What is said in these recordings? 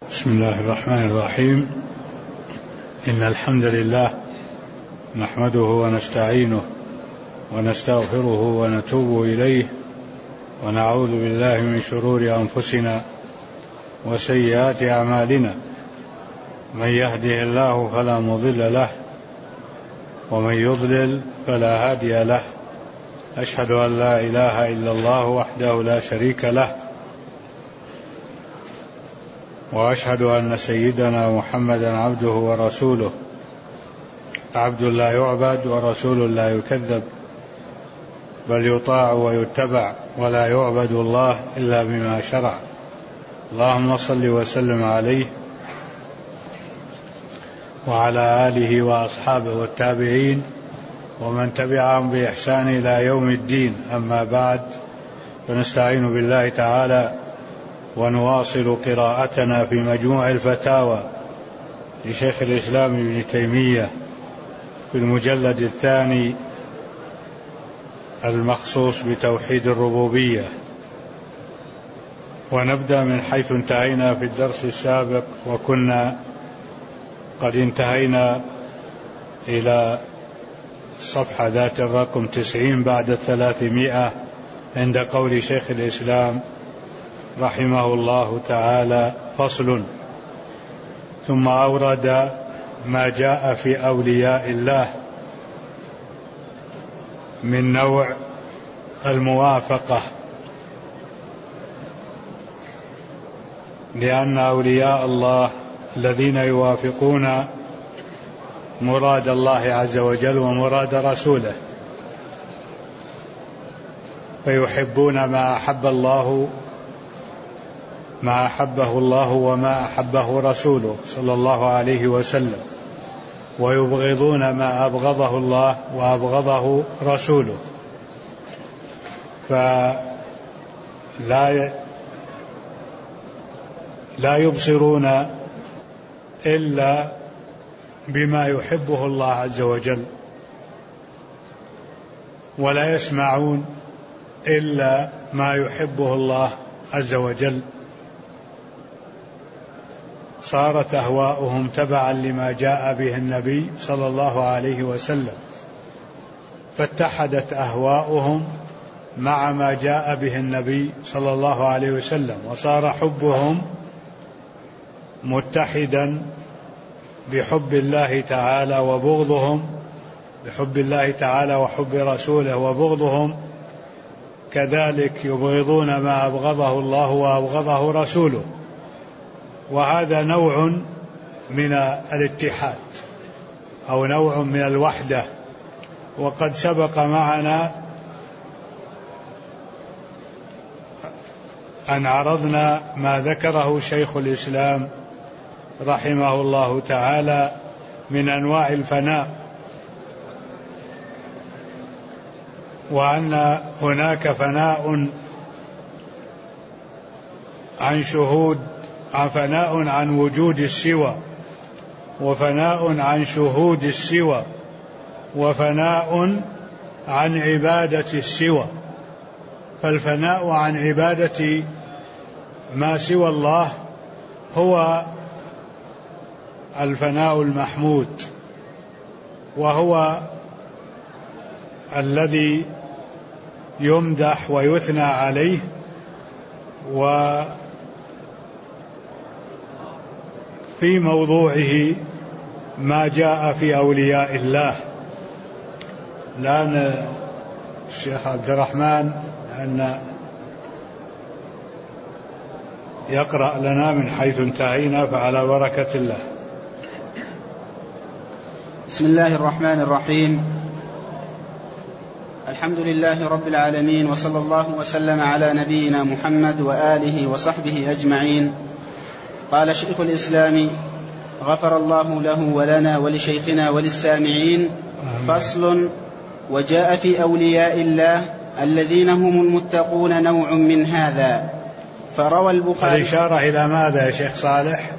بسم الله الرحمن الرحيم. إن الحمد لله نحمده ونستعينه ونستغفره ونتوب إليه ونعوذ بالله من شرور أنفسنا وسيئات أعمالنا. من يهده الله فلا مضل له ومن يضلل فلا هادي له. أشهد أن لا إله إلا الله وحده لا شريك له، وأشهد أن سيدنا محمدا عبده ورسوله، عبد لا يعبد ورسول لا يكذب، بل يطاع ويتبع ولا يعبد الله إلا بما شرع. اللهم صل وسلم عليه وعلى آله وأصحابه والتابعين ومن تبعهم بإحسان إلى يوم الدين. أما بعد، فنستعين بالله تعالى ونواصل قراءتنا في مجموع الفتاوى لشيخ الإسلام ابن تيمية في المجلد الثاني المخصوص بتوحيد الربوبية، ونبدأ من حيث انتهينا في الدرس السابق، وكنا قد انتهينا إلى الصفحة ذات الرقم 90 بعد 300 عند قول شيخ الإسلام رحمه الله تعالى: فصل. ثم أورد ما جاء في أولياء الله من نوع الموافقة، لأن أولياء الله الذين يوافقون مراد الله عز وجل ومراد رسوله، فيحبون ما أحبه الله وما أحبه رسوله صلى الله عليه وسلم، ويبغضون ما أبغضه الله وأبغضه رسوله، فلا يبصرون إلا بما يحبه الله عز وجل، ولا يسمعون إلا ما يحبه الله عز وجل. صارت أهواؤهم تبعا لما جاء به النبي صلى الله عليه وسلم، فاتحدت أهواؤهم مع ما جاء به النبي صلى الله عليه وسلم، وصار حبهم متحدا بحب الله تعالى وبغضهم، بحب الله تعالى وحب رسوله، وبغضهم كذلك يبغضون ما أبغضه الله وأبغضه رسوله. وهذا نوع من الاتحاد أو نوع من الوحدة، وقد سبق معنا أن عرضنا ما ذكره شيخ الإسلام رحمه الله تعالى من أنواع الفناء، وأن هناك فناء عن شهود، فناء عن وجود السوى، وفناء عن شهود السوى، وفناء عن عبادة السوى. فالفناء عن عبادة ما سوى الله هو الفناء المحمود، وهو الذي يمدح ويثنى عليه، وفي موضوعه ما جاء في أولياء الله. الآن الشيخ عبد الرحمن أن يقرأ لنا من حيث انتهينا، فعلى بركة الله. بسم الله الرحمن الرحيم. الحمد لله رب العالمين، وصلى الله وسلم على نبينا محمد وآله وصحبه أجمعين. قال شيخ الإسلام غفر الله له ولنا ولشيخنا وللسامعين: فصل. وجاء في أولياء الله الذين هم المتقون نوع من هذا، فروى البخاري. الإشارة إلى ماذا يا شيخ صالح؟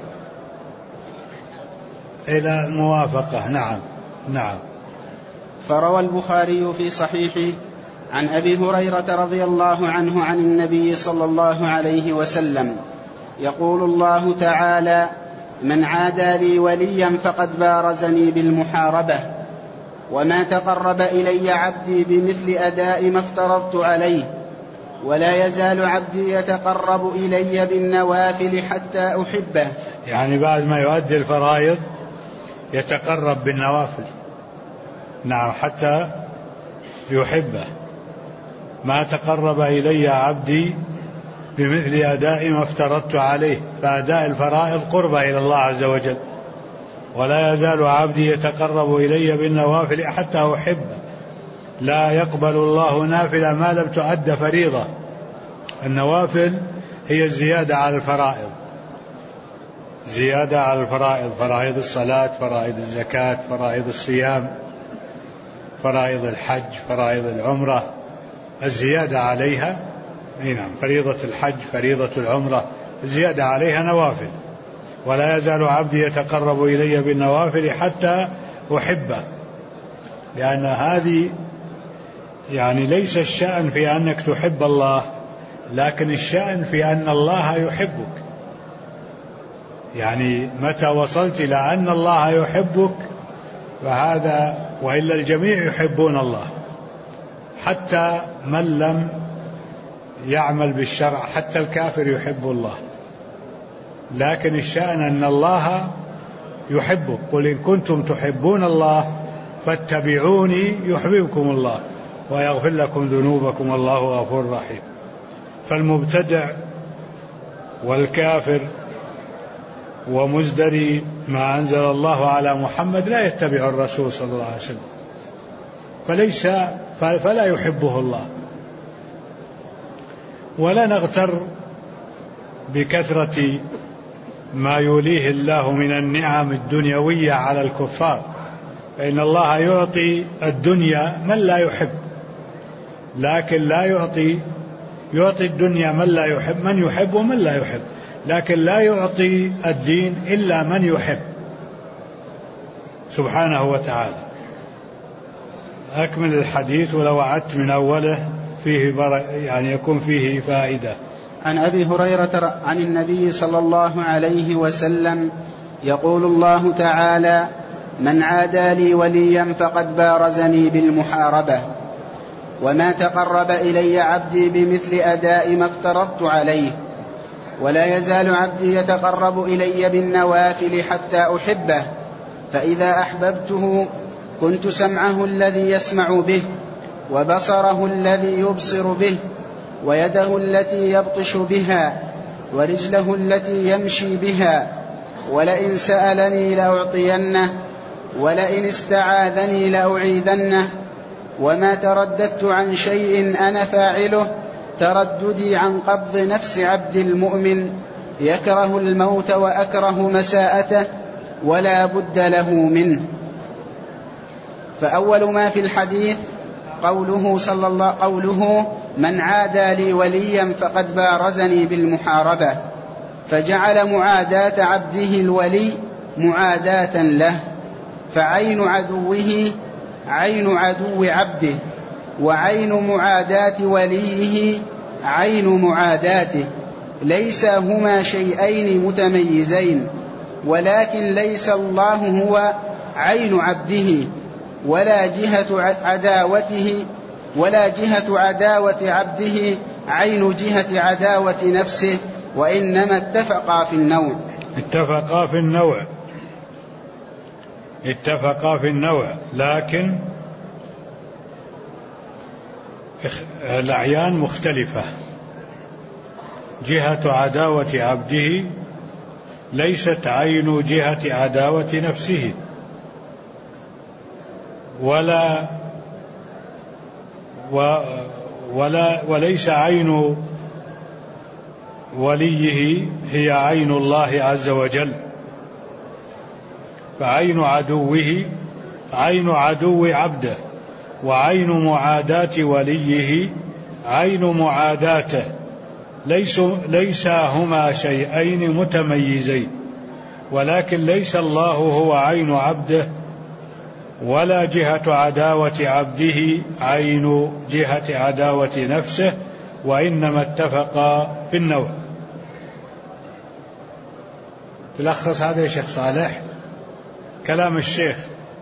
إلى الموافقة. نعم. فروى البخاري في صحيحه عن أبي هريرة رضي الله عنه عن النبي صلى الله عليه وسلم يقول الله تعالى: من عادى لي وليا فقد بارزني بالمحاربة، وما تقرب إلي عبدي بمثل أداء ما افترضت عليه، ولا يزال عبدي يتقرب إلي بالنوافل حتى أحبه. يعني بعد ما يؤدي الفرائض يتقرب بالنوافل، نعم، حتى يحبه. ما تقرب إلي عبدي بمثل أداء ما افترضت عليه، فأداء الفرائض قربة إلى الله عز وجل. ولا يزال عبدي يتقرب إلي بالنوافل حتى أحبه. لا يقبل الله نافلة ما لم تؤد فريضة. النوافل هي الزيادة على الفرائض، زيادة على الفرائض، فرائض الصلاة، فرائض الزكاة، فرائض الصيام، فرائض الحج، فرائض العمرة، الزيادة عليها، نعم، فريضة الحج، فريضة العمرة، الزيادة عليها نوافل. ولا يزال عبدي يتقرب إلي بالنوافل حتى أحبه، لأن هذه يعني ليس الشأن في أنك تحب الله، لكن الشأن في أن الله يحبك. يعني متى وصلت إلى أن الله يحبك فهذا، وإلا الجميع يحبون الله، حتى من لم يعمل بالشرع، حتى الكافر يحب الله. لكن الشأن أن الله يحبك. قل إن كنتم تحبون الله فاتبعوني يحببكم الله ويغفر لكم ذنوبكم والله غفور رحيم. فالمبتدع والكافر ومزدري ما أنزل الله على محمد لا يتبع الرسول صلى الله عليه وسلم، فلا يحبه الله. ولا نغتر بكثرة ما يوليه الله من النعم الدنيوية على الكفار، فإن الله يعطي الدنيا من لا يحب، لكن لا يعطي الدنيا من لا يحب، من يحب ومن لا يحب، لكن لا يعطي الدين إلا من يحب سبحانه وتعالى. أكمل الحديث ولو عدت من أوله فيه يعني يكون فيه فائدة. عن أبي هريرة عن النبي صلى الله عليه وسلم يقول الله تعالى: من عادى لي وليا فقد بارزني بالمحاربة، وما تقرب إلي عبدي بمثل أداء ما افترضت عليه، ولا يزال عبدي يتقرب إلي بالنوافل حتى أحبه، فإذا أحببته كنت سمعه الذي يسمع به، وبصره الذي يبصر به، ويده التي يبطش بها، ورجله التي يمشي بها، ولئن سألني لأعطينه، ولئن استعاذني لأعيذنه. وما ترددت عن شيء أنا فاعله ترددي عن قبض نفس عبد المؤمن، يكره الموت وأكره مساءته ولا بد له منه. فأول ما في الحديث قوله من عادى لي وليا فقد بارزني بالمحاربة، فجعل معاداة عبده الولي معاداة له، فعين عدوه عين عدو عبده، وعين معاداة وليه عين معاداته، ليس هما شيئين متميزين، ولكن ليس الله هو عين عبده ولا جهة عداوة عبده عين جهة عداوة نفسه، وإنما اتفقا في النوع، لكن الأعيان مختلفة. جهة عداوة عبده ليست عين جهة عداوة نفسه، وليس عين وليه هي عين الله عز وجل. فعين عدوه عين عدو عبده، وعين معاداة وليه عين معاداته، ليس هما شيئين متميزين، ولكن ليس الله هو عين عبده ولا جهة عداوة عبده عين جهة عداوة نفسه، وإنما اتفقا في النوع. تلخص هذا يا شيخ صالح كلام الشيخ.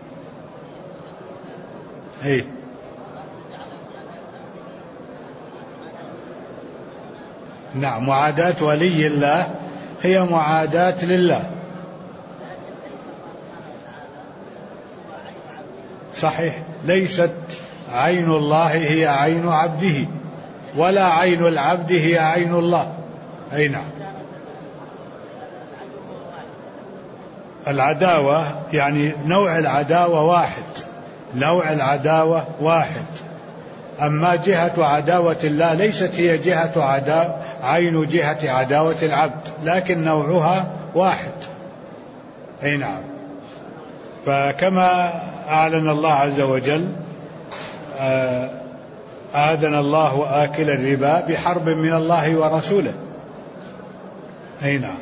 اي نعم، معاداة ولي الله هي معاداة لله. صحيح، ليست عين الله هي عين عبده، ولا عين العبد هي عين الله. أي نعم. العداوة يعني نوع العداوة واحد، نوع العداوة واحد. أما جهة عداوة الله ليست هي عين جهة عداوة العبد، لكن نوعها واحد. أي نعم. فكما أعلن الله عز وجل آذن الله آكل الربا بحرب من الله ورسوله. أي نعم.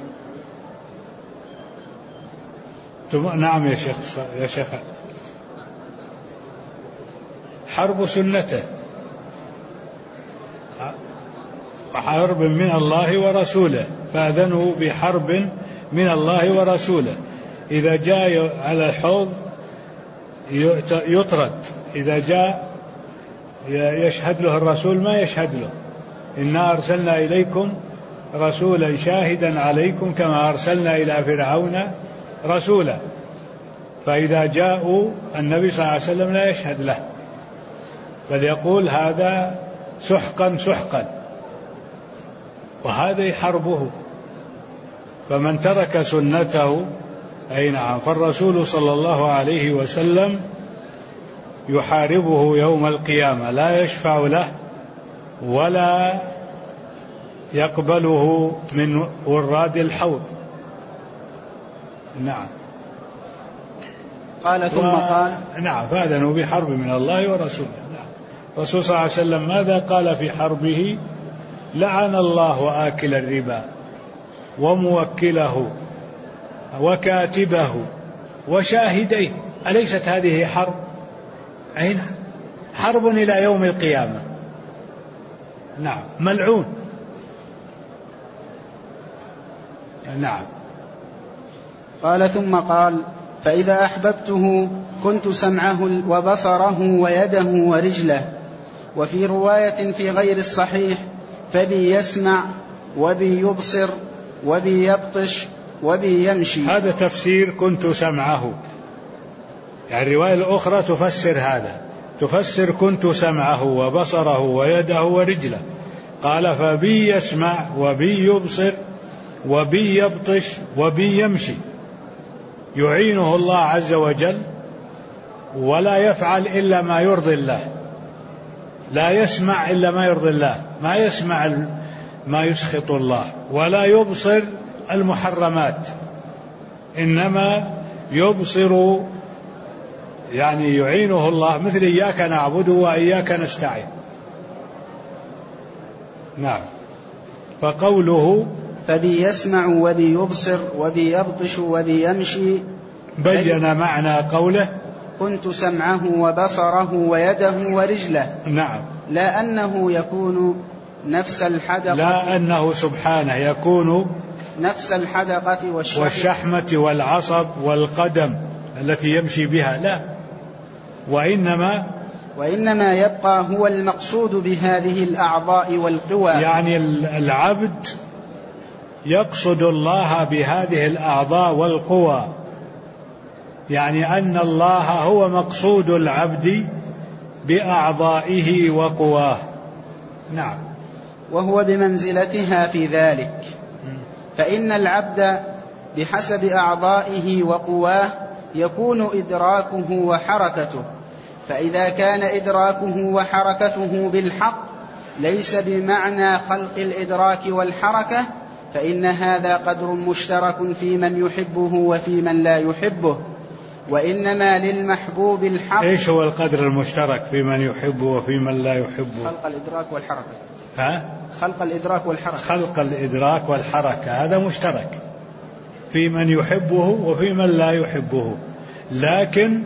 نعم يا شيخ حرب سنته، حرب من الله ورسوله، فأذنوا بحرب من الله ورسوله. إذا جاء على الحوض يطرد، إذا جاء يشهد له الرسول ما يشهد له. إنا أرسلنا إليكم رسولا شاهدا عليكم كما أرسلنا إلى فرعون رسولا. فإذا جاءوا النبي صلى الله عليه وسلم لا يشهد له، بل يقول هذا سحقا سحقا، وهذه حربه. فمن ترك سنته، أي نعم، فالرسول صلى الله عليه وسلم يحاربه يوم القيامة، لا يشفع له ولا يقبله من وراد الحوض. نعم. قال ثم قال نعم، فأذنوا بحرب من الله ورسوله. نعم. الرسول صلى الله عليه وسلم ماذا قال في حربه؟ لعن الله آكل الربا وموكله وكاتبه وشاهديه. أليست هذه حرب؟ أين حرب إلى يوم القيامة. نعم، ملعون. نعم. قال ثم قال فإذا أحببته كنت سمعه وبصره ويده ورجله. وفي رواية في غير الصحيح فبي يسمع وبي يبصر وبي يبطش وبي يمشي. هذا تفسير كنت سمعه، يعني الرواية الأخرى تفسر هذا، تفسر كنت سمعه وبصره ويده ورجله. قال فبي يسمع وبي يبصر وبي يبطش وبي يمشي، يعينه الله عز وجل ولا يفعل إلا ما يرضي الله، لا يسمع إلا ما يرضي الله، ما يسمع ما يسخط الله، ولا يبصر المحرمات، إنما يبصر يعني يعينه الله، مثل إياك نعبد وإياك نستعين. نعم. فقوله فبي يسمع وبي يبصر وبي يبطش وبي يمشي بين معنى قوله كنت سمعه وبصره ويده ورجله. نعم. لا أنه يكون نفس الحدقة، لا أنه سبحانه يكون نفس الحدقة والشحمة والعصب والقدم التي يمشي بها، لا، وإنما يبقى هو المقصود بهذه الأعضاء والقوى. يعني العبد يقصد الله بهذه الأعضاء والقوى، يعني أن الله هو مقصود العبد بأعضائه وقواه. نعم. وهو بمنزلتها في ذلك، فإن العبد بحسب أعضائه وقواه يكون إدراكه وحركته، فإذا كان إدراكه وحركته بالحق ليس بمعنى خلق الإدراك والحركة، فإن هذا قدر مشترك في من يحبه وفي من لا يحبه، وإنما للمحبوب الحق. إيش هو القدر المشترك في من يحبه وفي من لا يحبه؟ خلق الإدراك والحركة. خلق الإدراك والحركة. خلق الإدراك والحركة هذا مشترك في من يحبه وفي من لا يحبه، لكن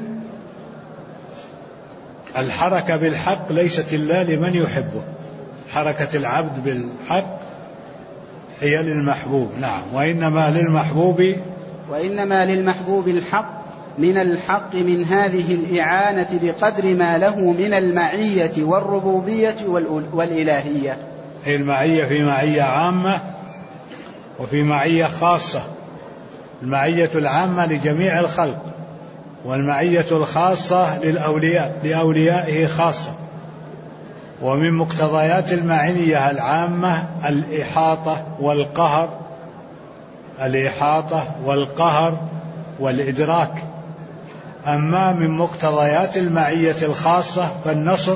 الحركة بالحق ليست إلا لمن يحبه، حركة العبد بالحق هي للمحبوب. نعم. وإنما للمحبوب وإنما للمحبوب الحق من الحق من هذه الإعانة بقدر ما له من المعية والربوبية والإلهية. المعية في معية عامة وفي معية خاصة. المعية العامة لجميع الخلق، والمعية الخاصة لأوليائه خاصة. ومن مقتضيات المعية العامة الإحاطة والقهر والإدراك. أما من مقتضيات المعية الخاصة فالنصر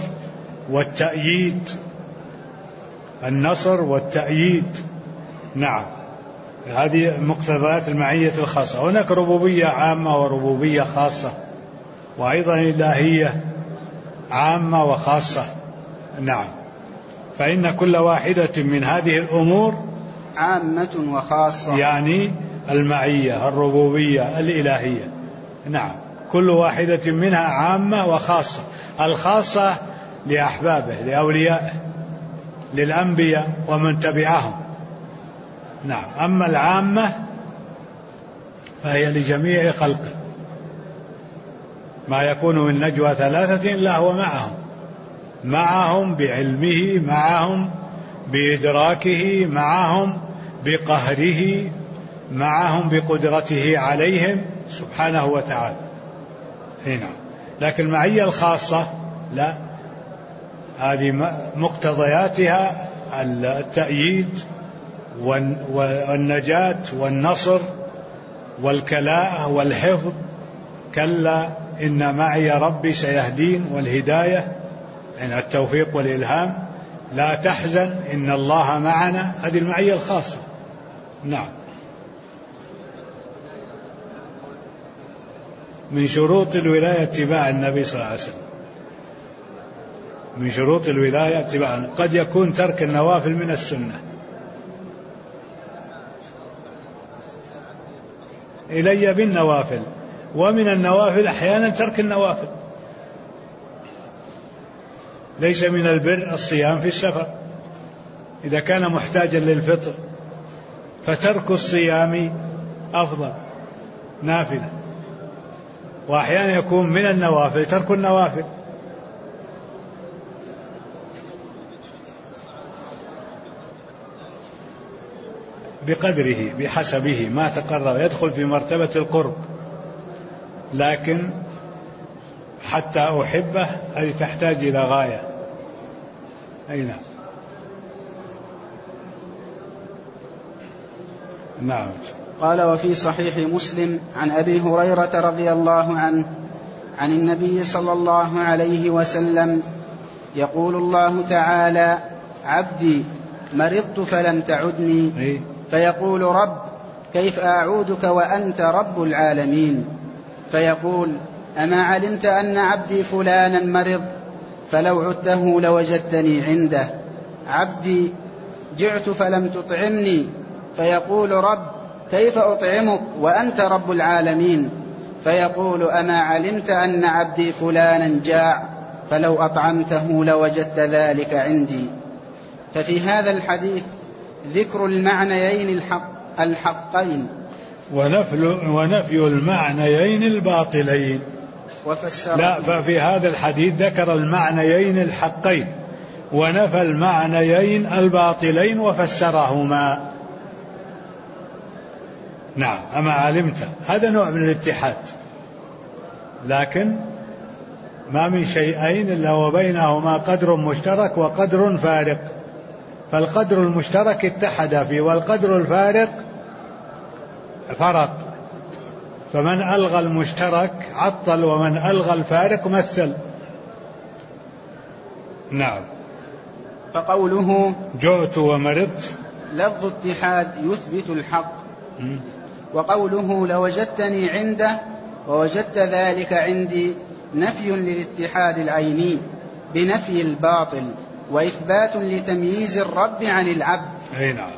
والتأييد. نعم، هذه مقتضيات المعية الخاصة. هناك ربوبية عامة وربوبية خاصة، وأيضا إلهية عامة وخاصة. نعم، فإن كل واحدة من هذه الأمور عامة وخاصة، يعني المعية، الربوبية، الإلهية. نعم، كل واحدة منها عامة وخاصة. الخاصة لأحبابه، لأوليائه، للأنبياء ومن تبعهم. نعم، أما العامة فهي لجميع خلقه. ما يكون من نجوى ثلاثة إلا هو معهم بعلمه، معهم بإدراكه، معهم بقهره، معهم بقدرته عليهم سبحانه وتعالى. هنا لكن المعية الخاصة لا، هذه مقتضياتها التأييد والنجاة والنصر والكلاء والحفظ. كلا إن معي ربي سيهدين، والهداية يعني التوفيق والإلهام. لا تحزن إن الله معنا، هذه المعية الخاصة. نعم، من شروط الولاية اتباع النبي صلى الله عليه وسلم. من شروط الولاية اتباع. قد يكون ترك النوافل من السنة. إلي بالنوافل، ومن النوافل أحيانا ترك النوافل. ليس من البر الصيام في السفر إذا كان محتاجا للفطر، فترك الصيام أفضل نافلة. وأحيانا يكون من النوافل ترك النوافل. بقدره بحسبه ما تقرب، يدخل في مرتبة القرب. لكن حتى أحبه أي تحتاج إلى غاية. أي نعم. قال: وفي صحيح مسلم عن أبي هريرة رضي الله عنه عن النبي صلى الله عليه وسلم يقول الله تعالى: عبدي مرضت فلم تعدني، فيقول: رب كيف أعودك وأنت رب العالمين؟ فيقول: أما علمت أن عبدي فلانا مرض؟ فلو عدته لوجدتني عنده. عبدي جعت فلم تطعمني، فيقول: رب كيف أطعمك وأنت رب العالمين؟ فيقول: أما علمت أن عبدي فلانا جاع؟ فلو أطعمته لوجدت ذلك عندي. ففي هذا الحديث ذكر المعنيين الحقين ونفي المعنيين الباطلين. لا، ففي هذا الحديث ذكر المعنيين الحقين ونفى المعنيين الباطلين وفسرهما. نعم، أما علمت هذا نوع من الاتحاد، لكن ما من شيئين إلا وبينهما قدر مشترك وقدر فارق، فالقدر المشترك اتحد فيه، والقدر الفارق فرق. فمن ألغى المشترك عطل، ومن ألغى الفارق مثل. نعم. فقوله جعت ومرضت لفظ اتحاد يثبت الحق، وقوله لوجدتني عنده ووجدت ذلك عندي نفي للاتحاد العيني بنفي الباطل، وإثبات لتمييز الرب عن العبد. نعم.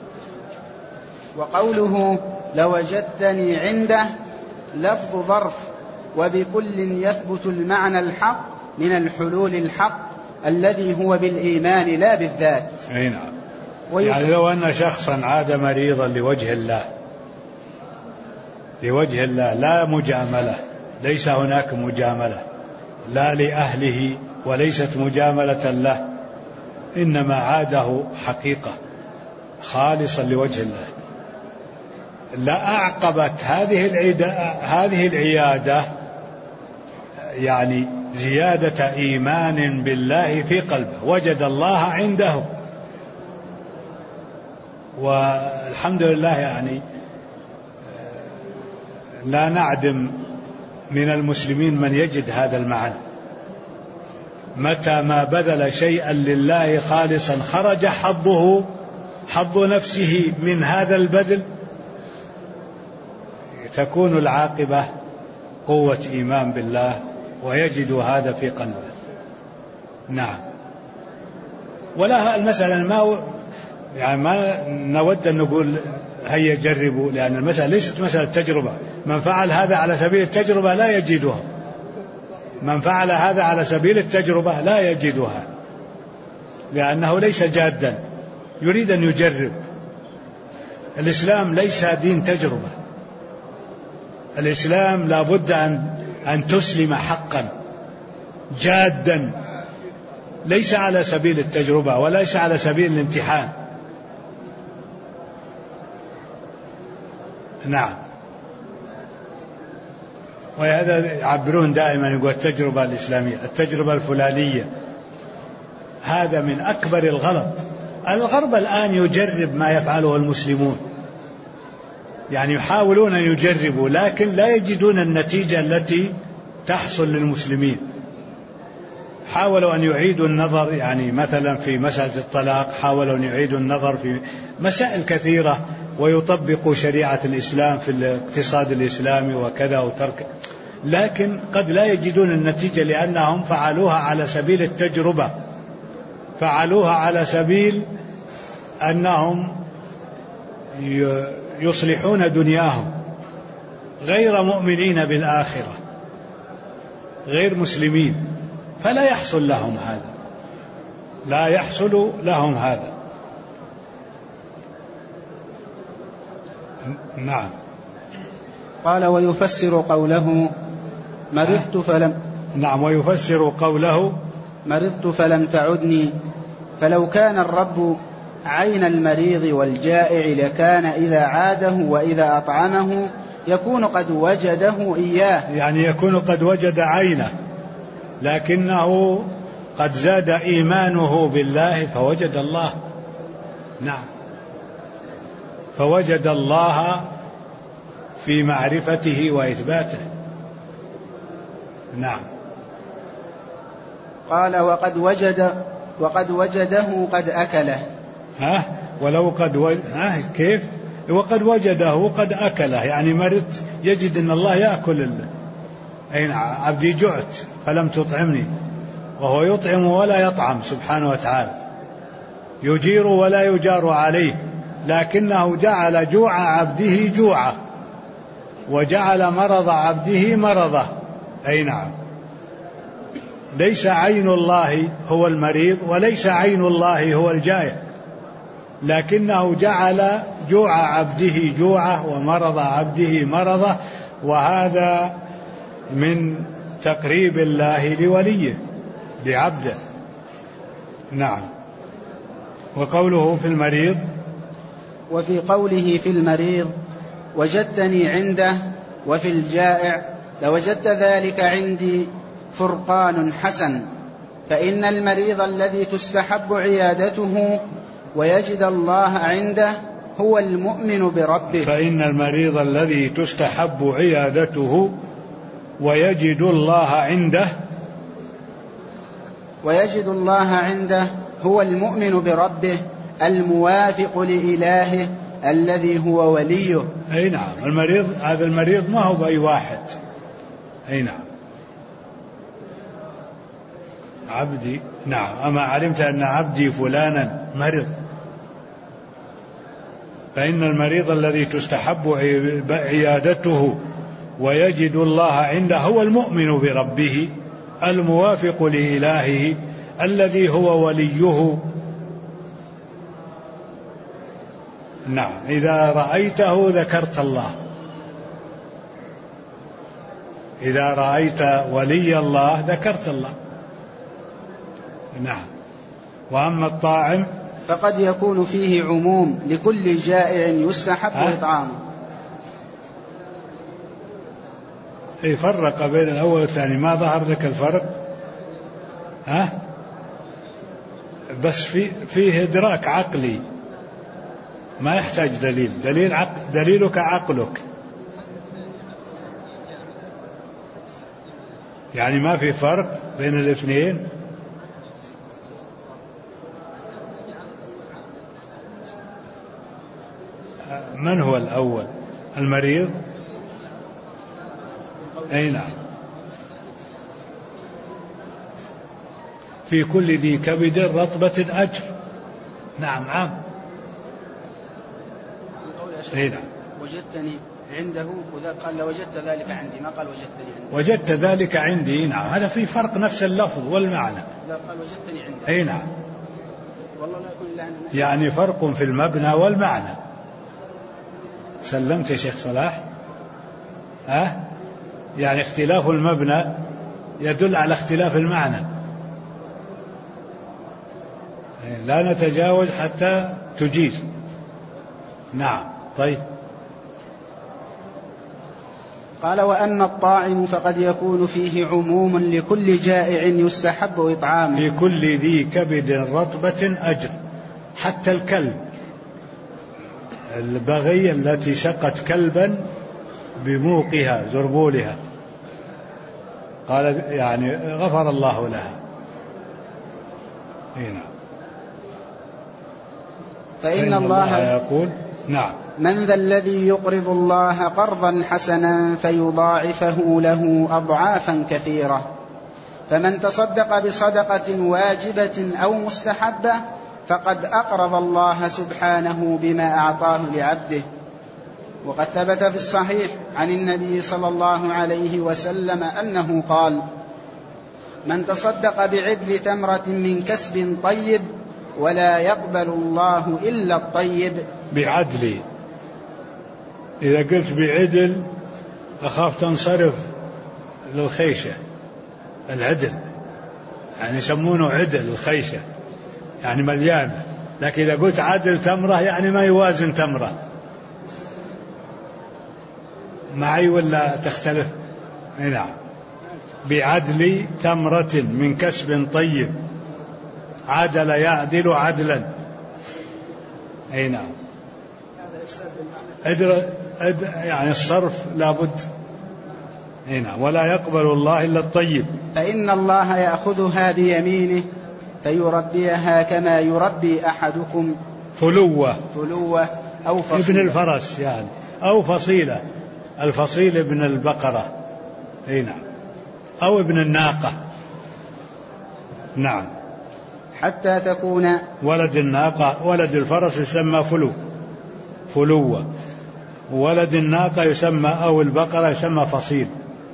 وقوله لوجدتني عنده لفظ ظرف، وبكل يثبت المعنى الحق من الحلول الحق الذي هو بالإيمان لا بالذات. نعم. يعني لو أن شخصا عاد مريضا لوجه الله لوجه الله، لا مجاملة، ليس هناك مجاملة لا لأهله وليست مجاملة له، إنما عاده حقيقة خالصا لوجه الله. لا أعقبت هذه العيادة يعني زيادة إيمان بالله في قلبه، وجد الله عنده. والحمد لله يعني لا نعدم من المسلمين من يجد هذا المعنى، متى ما بذل شيئا لله خالصا خرج حظ نفسه من هذا البذل، تكون العاقبة قوة إيمان بالله ويجد هذا في قلبه. نعم. ولا المسألة ما نود أن نقول هيا جربوا، لأن المسألة ليست مسألة تجربة. من فعل هذا على سبيل التجربة لا يجدها، من فعل هذا على سبيل التجربة لا يجدها، لأنه ليس جادا يريد أن يجرب. الإسلام ليس دين تجربة، الإسلام لا بد أن تسلم حقا جادا، ليس على سبيل التجربة وليس على سبيل الامتحان. نعم. وهذا يعبرون دائما، يقول التجربة الإسلامية، التجربة الفلانية. هذا من أكبر الغلط. الغرب الآن يجرب ما يفعله المسلمون، يعني يحاولون أن يجربوا لكن لا يجدون النتيجة التي تحصل للمسلمين. حاولوا أن يعيدوا النظر، يعني مثلا في مسألة الطلاق حاولوا أن يعيدوا النظر في مسائل كثيرة ويطبقوا شريعة الإسلام في الاقتصاد الإسلامي وكذا وترك، لكن قد لا يجدون النتيجة لأنهم فعلوها على سبيل التجربة، فعلوها على سبيل أنهم يصلحون دنياهم، غير مؤمنين بالآخرة، غير مسلمين، فلا يحصل لهم هذا، لا يحصل لهم هذا. نعم. قال ويفسر قوله مرضت فلم. نعم. ويفسر قوله مرضت فلم تعدني، فلو كان الرب عين المريض والجائع لكان إذا عاده وإذا أطعمه يكون قد وجده إياه، يعني يكون قد وجد عينه، لكنه قد زاد إيمانه بالله فوجد الله. نعم. فوجد الله في معرفته وإثباته. نعم. قال وقد وجده قد أكله. ولو قد كيف؟ وقد وجده قد أكله، يعني مرض يجد أن الله يأكل. أين عبدي جعت فلم تطعمني، وهو يطعم ولا يطعم سبحانه وتعالى، يجير ولا يجار عليه، لكنه جعل جوع عبده جوعه وجعل مرض عبده مرضه. أي نعم. ليس عين الله هو المريض وليس عين الله هو الجائع، لكنه جعل جوع عبده جوعه ومرض عبده مرضه، وهذا من تقريب الله لوليه لعبده. نعم. وقوله في المريض، وفي قوله في المريض وجدتني عنده، وفي الجائع لوجدت ذلك عندي فرقان حسن، فإن المريض الذي تستحب عيادته ويجد الله عنده هو المؤمن بربه. فإن المريض الذي تستحب عيادته ويجد الله عنده هو المؤمن بربه الموافق لإلهه الذي هو وليه. أي نعم. المريض هذا المريض ما هو بأي واحد. أي نعم. عبدي. نعم. أما علمت أن عبدي فلانا مرض. فإن المريض الذي تستحب عيادته ويجد الله عنده هو المؤمن بربه الموافق لإلهه الذي هو وليه. نعم. إذا رأيته ذكرت الله، إذا رأيت ولي الله ذكرت الله. نعم. وأما الطاعم فقد يكون فيه عموم لكل جائع يستحب إطعامه. فرق بين الأول والثاني، ما ظهر لك الفرق؟ بس فيه إدراك عقلي، ما يحتاج دليلك عقلك، يعني ما في فرق بين الاثنين. من هو الأول؟ المريض؟ أي نعم. في كل ذي كبد رطبة أجر. نعم نعم. أي نعم. وجدتني عنده، وذا قال وجدت ذلك عندي، ما قال وجدتني عنده. وجدت ذلك عندي. نعم، هذا في فرق نفس اللفظ والمعنى. لا قال وجدتني عنده. أي نعم. والله لا يكون إلا عندنا. يعني فرق في المبنى والمعنى. سلمت يا شيخ صلاح؟ يعني اختلاف المبنى يدل على اختلاف المعنى، لا نتجاوز حتى تجيز. نعم. طيب. قال وأما الطاعم فقد يكون فيه عموم لكل جائع يستحب إطعامه. في كل ذي كبد رطبة أجر، حتى الكلب، البغي التي سقت كلبا بموقها زربولها، قال يعني غفر الله لها. هنا فإن الله يقول نعم من ذا الذي يقرض الله قرضا حسنا فيضاعفه له أضعافا كثيرة. فمن تصدق بصدقة واجبة أو مستحبة فقد أقرض الله سبحانه بما أعطاه لعبده. وقد ثبت في الصحيح عن النبي صلى الله عليه وسلم أنه قال: من تصدق بعدل تمرة من كسب طيب ولا يقبل الله إلا الطيب. بعدل، إذا قلت بعدل أخاف تنصرف للخيشة. العدل يعني يسمونه عدل، الخيشة يعني مليانة، لكن إذا قلت عدل تمرة يعني ما يوازن تمرة. معي ولا تختلف؟ نعم. بعدل تمرة من كسب طيب، عدل يعدل عدلا. أي نعم. يعني الصرف لابد. أي نعم. ولا يقبل الله إلا الطيب. فإن الله يأخذها بيمينه فيربيها كما يربي أحدكم فلوة أو فصيلة. ابن الفرس يعني، أو فصيلة، الفصيل ابن البقرة. أي نعم. أو ابن الناقة. نعم. حتى تكون ولد الناقة، ولد الفرس يسمى فلوة، ولد الناقة يسمى أو البقرة يسمى فصيل.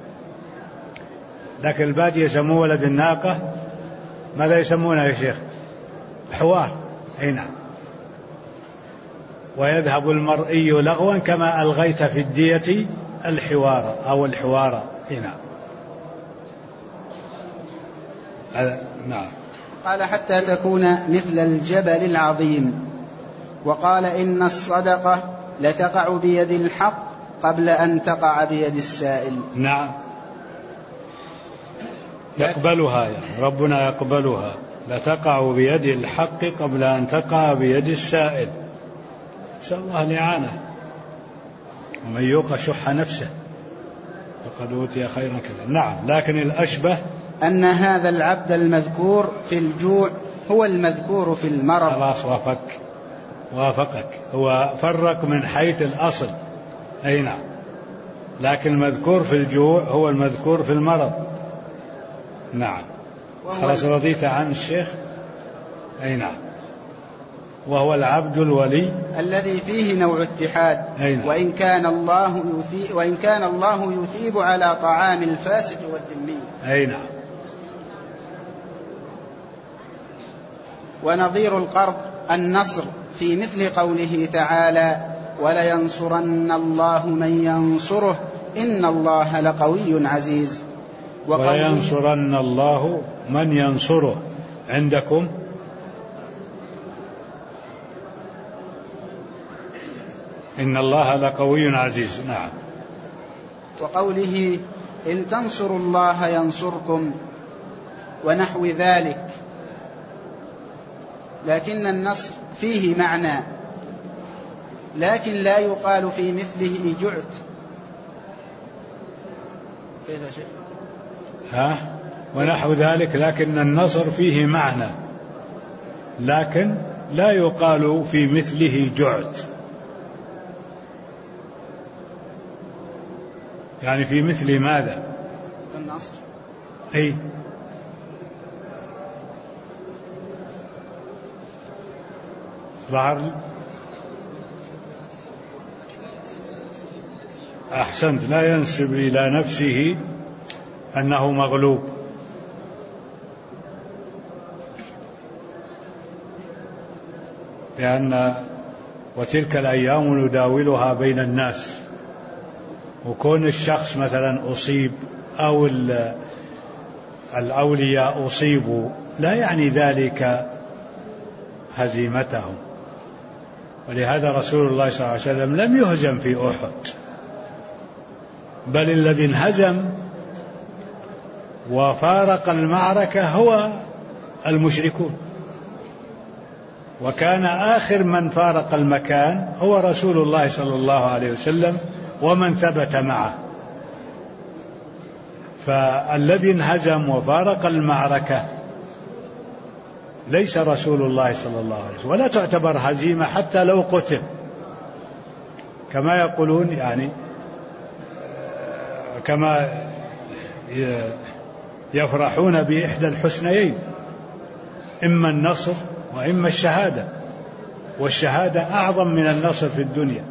لكن البادية يسموه ولد الناقة. ماذا يسمونه يا شيخ؟ حوار. أي نعم. ويذهب المرئي لغوا كما ألغيت في الدية الحوار أو الحوار. أي نعم. نعم. قال حتى تكون مثل الجبل العظيم. وقال إن الصدقة لتقع بيد الحق قبل أن تقع بيد السائل. نعم. يقبلها يعني ربنا يقبلها، لتقع بيد الحق قبل أن تقع بيد السائل. نسأل الله الإعانة. ومن يوق شح نفسه فقد أوتي خيرا كثيرا. نعم. لكن الأشبه أن هذا العبد المذكور في الجوع هو المذكور في المرض. خلاص وافقك. هو فرق من حيث الأصل. أي نعم. لكن المذكور في الجوع هو المذكور في المرض. نعم. خلاص رضيت عن الشيخ. أي نعم. وهو العبد الولي الذي فيه نوع اتحاد. نعم. وإن كان الله يثيب على طعام الفاسق والذمي. أي نعم. ونظير القرض النصر في مثل قوله تعالى: ولينصرن الله من ينصره إن الله لقوي عزيز. وينصرن الله من ينصره عندكم. إن الله لقوي عزيز. نعم. وقوله إن تنصروا الله ينصركم ونحو ذلك، لكن النصر فيه معنى، لكن لا يقال في مثله جعت. كيف يا شيخ؟ ونحو ذلك، لكن النصر فيه معنى، لكن لا يقال في مثله جعت. يعني في مثل ماذا؟ النصر. أي ظهر. أحسنت. لا ينسب إلى نفسه أنه مغلوب. لأن وتلك الأيام نداولها بين الناس، وكون الشخص مثلا أصيب أو الأولياء أصيبوا لا يعني ذلك هزيمتهم. ولهذا رسول الله صلى الله عليه وسلم لم يهزم في أحد، بل الذي انهزم وفارق المعركة هو المشركون، وكان آخر من فارق المكان هو رسول الله صلى الله عليه وسلم ومن ثبت معه. فالذي انهزم وفارق المعركة ليس رسول الله صلى الله عليه وسلم، ولا تعتبر هزيمة حتى لو قتل، كما يقولون، يعني كما يفرحون بإحدى الحسنيين، إما النصر وإما الشهادة، والشهادة أعظم من النصر في الدنيا.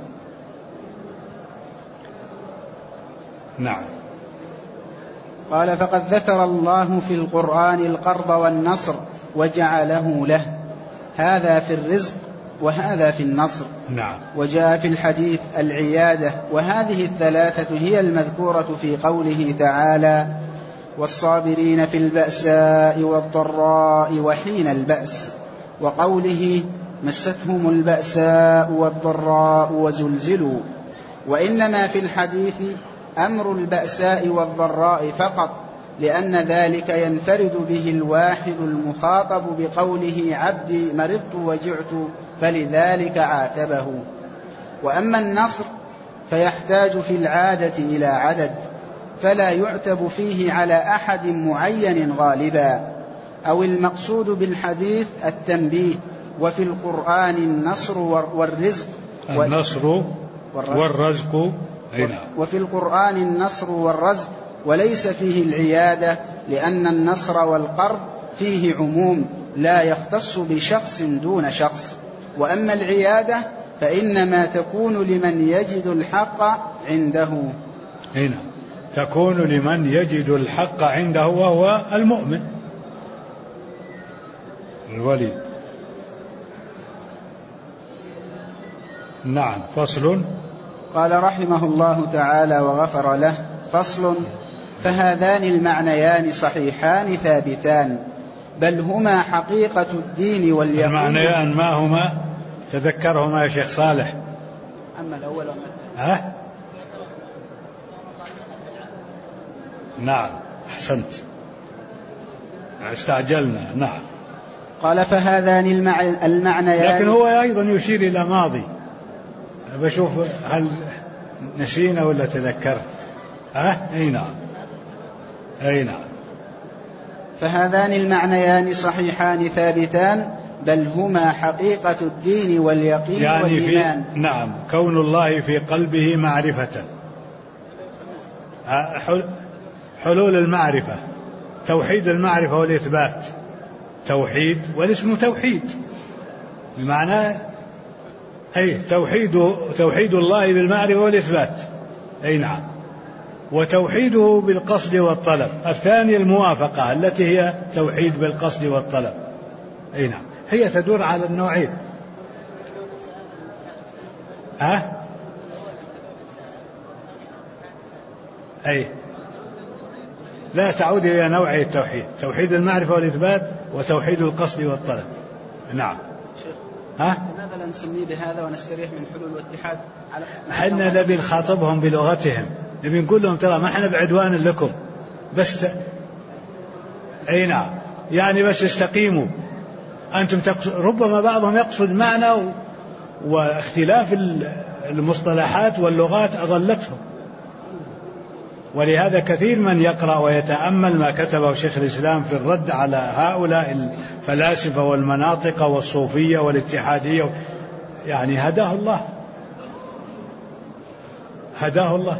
نعم. قال فقد ذكر الله في القرآن القرض والنصر وجعله له، هذا في الرزق وهذا في النصر. نعم. وجاء في الحديث العيادة، وهذه الثلاثة هي المذكورة في قوله تعالى والصابرين في البأساء والضراء وحين البأس، وقوله مستهم البأساء والضراء وزلزلوا. وإنما في الحديث أمر البأساء والضراء فقط، لأن ذلك ينفرد به الواحد المخاطب بقوله عبدي مرضت وجعت، فلذلك عاتبه. وأما النصر فيحتاج في العادة إلى عدد، فلا يعتب فيه على أحد معين غالبا، أو المقصود بالحديث التنبيه. وفي القرآن النصر والرزق والرزق. وفي القرآن النصر والرزق، وليس فيه العيادة، لأن النصر والقرض فيه عموم لا يختص بشخص دون شخص. وأما العيادة فإنما تكون لمن يجد الحق عنده. هنا تكون لمن يجد الحق عنده وهو المؤمن الولي. نعم. فصل. قال رحمه الله تعالى وغفر له. فصل. فهذان المعنيان صحيحان ثابتان، بل هما حقيقة الدين واليقين. المعنيان ما هما؟ تذكرهما يا شيخ صالح. أما الأول وما الثاني. نعم أحسنت، استعجلنا. نعم. قال فهذان المعنيان، لكن هو أيضا يشير إلى ماضي. بشوف هل نسينا ولا تذكرت. أي نعم. أي نعم. فهذان المعنيان صحيحان ثابتان، بل هما حقيقة الدين واليقين يعني والإيمان. نعم. كون الله في قلبه معرفة، حلول المعرفة، توحيد المعرفة والإثبات، توحيد، والاسم توحيد بمعنى توحيد الله بالمعرفة والإثبات. أي نعم. وتوحيده بالقصد والطلب. الثاني الموافقة التي هي توحيد بالقصد والطلب. أي نعم. هي تدور على النوعين. أي لا تعود إلى نوعي التوحيد، توحيد المعرفة والإثبات وتوحيد القصد والطلب. نعم. لماذا لا نسميه بهذا ونستريح من حلول والاتحاد؟ احنا نبي نخاطبهم بلغتهم، نبي نقول لهم ترى ما احنا بعدوان لكم، بس اي نعم، يعني بس استقيموا انتم ربما بعضهم يقصد معنى واختلاف المصطلحات واللغات اضلتهم، ولهذا كثير من يقرأ ويتأمل ما كتبه شيخ الإسلام في الرد على هؤلاء الفلاسفة والمناطق والصوفية والاتحادية، يعني هداه الله، هداه الله.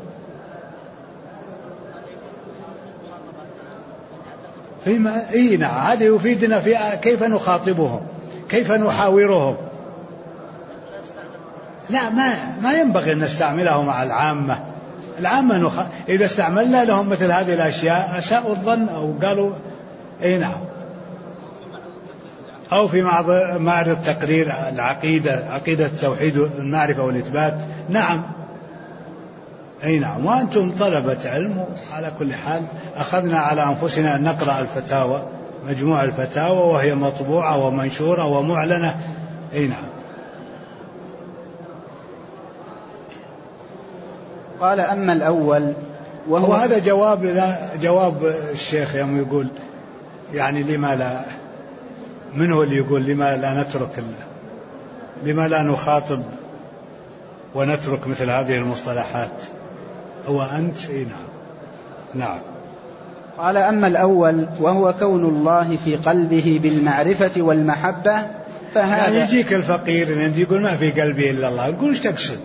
فيما نعم، هذا يفيدنا في كيف نخاطبهم، كيف نحاورهم. لا، ما ينبغي أن نستعمله مع العامة. إذا استعملنا لهم مثل هذه الأشياء أساءوا الظن أو قالوا نعم، أو في معرض تقرير العقيدة، عقيدة توحيد المعرفة والإثبات. نعم نعم. وأنتم طلبة علم، على كل حال أخذنا على أنفسنا أن نقرأ الفتاوى، مجموع الفتاوى، وهي مطبوعة ومنشورة ومعلنة. نعم. قال أما الأول وهذا جواب الشيخ يوم يقول يعني لما لا، من هو اللي يقول لما لا نترك، لما لا نخاطب ونترك مثل هذه المصطلحات؟ هو أنت. نعم. نعم. قال أما الأول وهو كون الله في قلبه بالمعرفة والمحبة فهذا، يعني يجيك الفقير اللي يقول ما في قلبي إلا الله، يقول ايش تقصد؟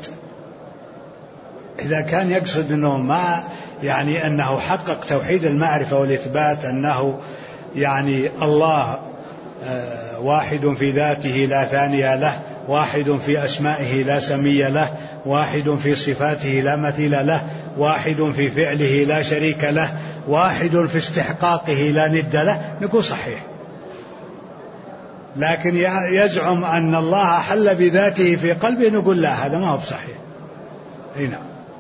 إذا كان يقصد أنه ما يعني أنه حقق توحيد المعرفة والإثبات، أنه يعني الله واحد في ذاته لا ثاني له، واحد في أسمائه لا سمي له، واحد في صفاته لا مثيل له، واحد في فعله لا شريك له، واحد في استحقاقه لا ند له، نقول صحيح. لكن يزعم أن الله حل بذاته في قلبه، نقول لا، هذا ما هو بصحيح. هنا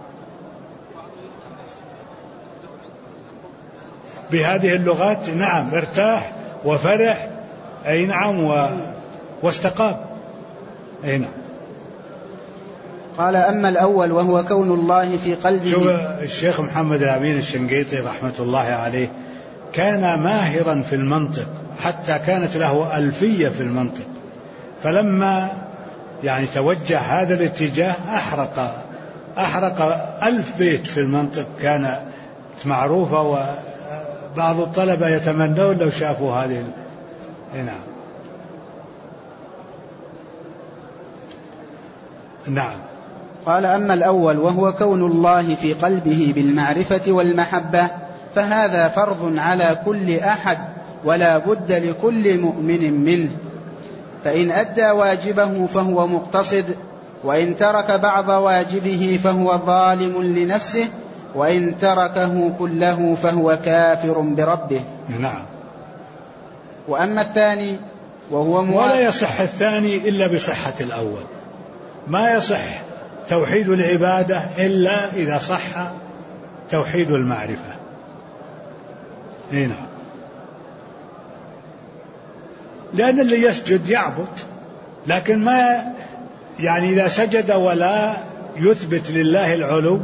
بهذه اللغات نعم ارتاح وفرح، نعم، واستقام. نعم. قال أما الأول وهو كون الله في قلبه. شوف الشيخ محمد الأمين الشنقيطي رحمة الله عليه كان ماهرا في المنطق، حتى كانت له ألفية في المنطق، فلما يعني توجه هذا الاتجاه أحرق 1000 بيت في المنطق كانت معروفة، وبعض الطلبة يتمنون لو شافوا هذه. نعم. نعم. قال أما الأول وهو كون الله في قلبه بالمعرفة والمحبة فهذا فرض على كل أحد ولا بد لكل مؤمن منه، فإن أدى واجبه فهو مقتصد، وإن ترك بعض واجبه فهو ظالم لنفسه، وإن تركه كله فهو كافر بربه. نعم. وأما الثاني وهو ولا يصح الثاني إلا بصحة الأول، ما يصح توحيد العبادة إلا إذا صح توحيد المعرفة. هنا لأن اللي يسجد يعبد، لكن ما يعني إذا سجد ولا يثبت لله العلو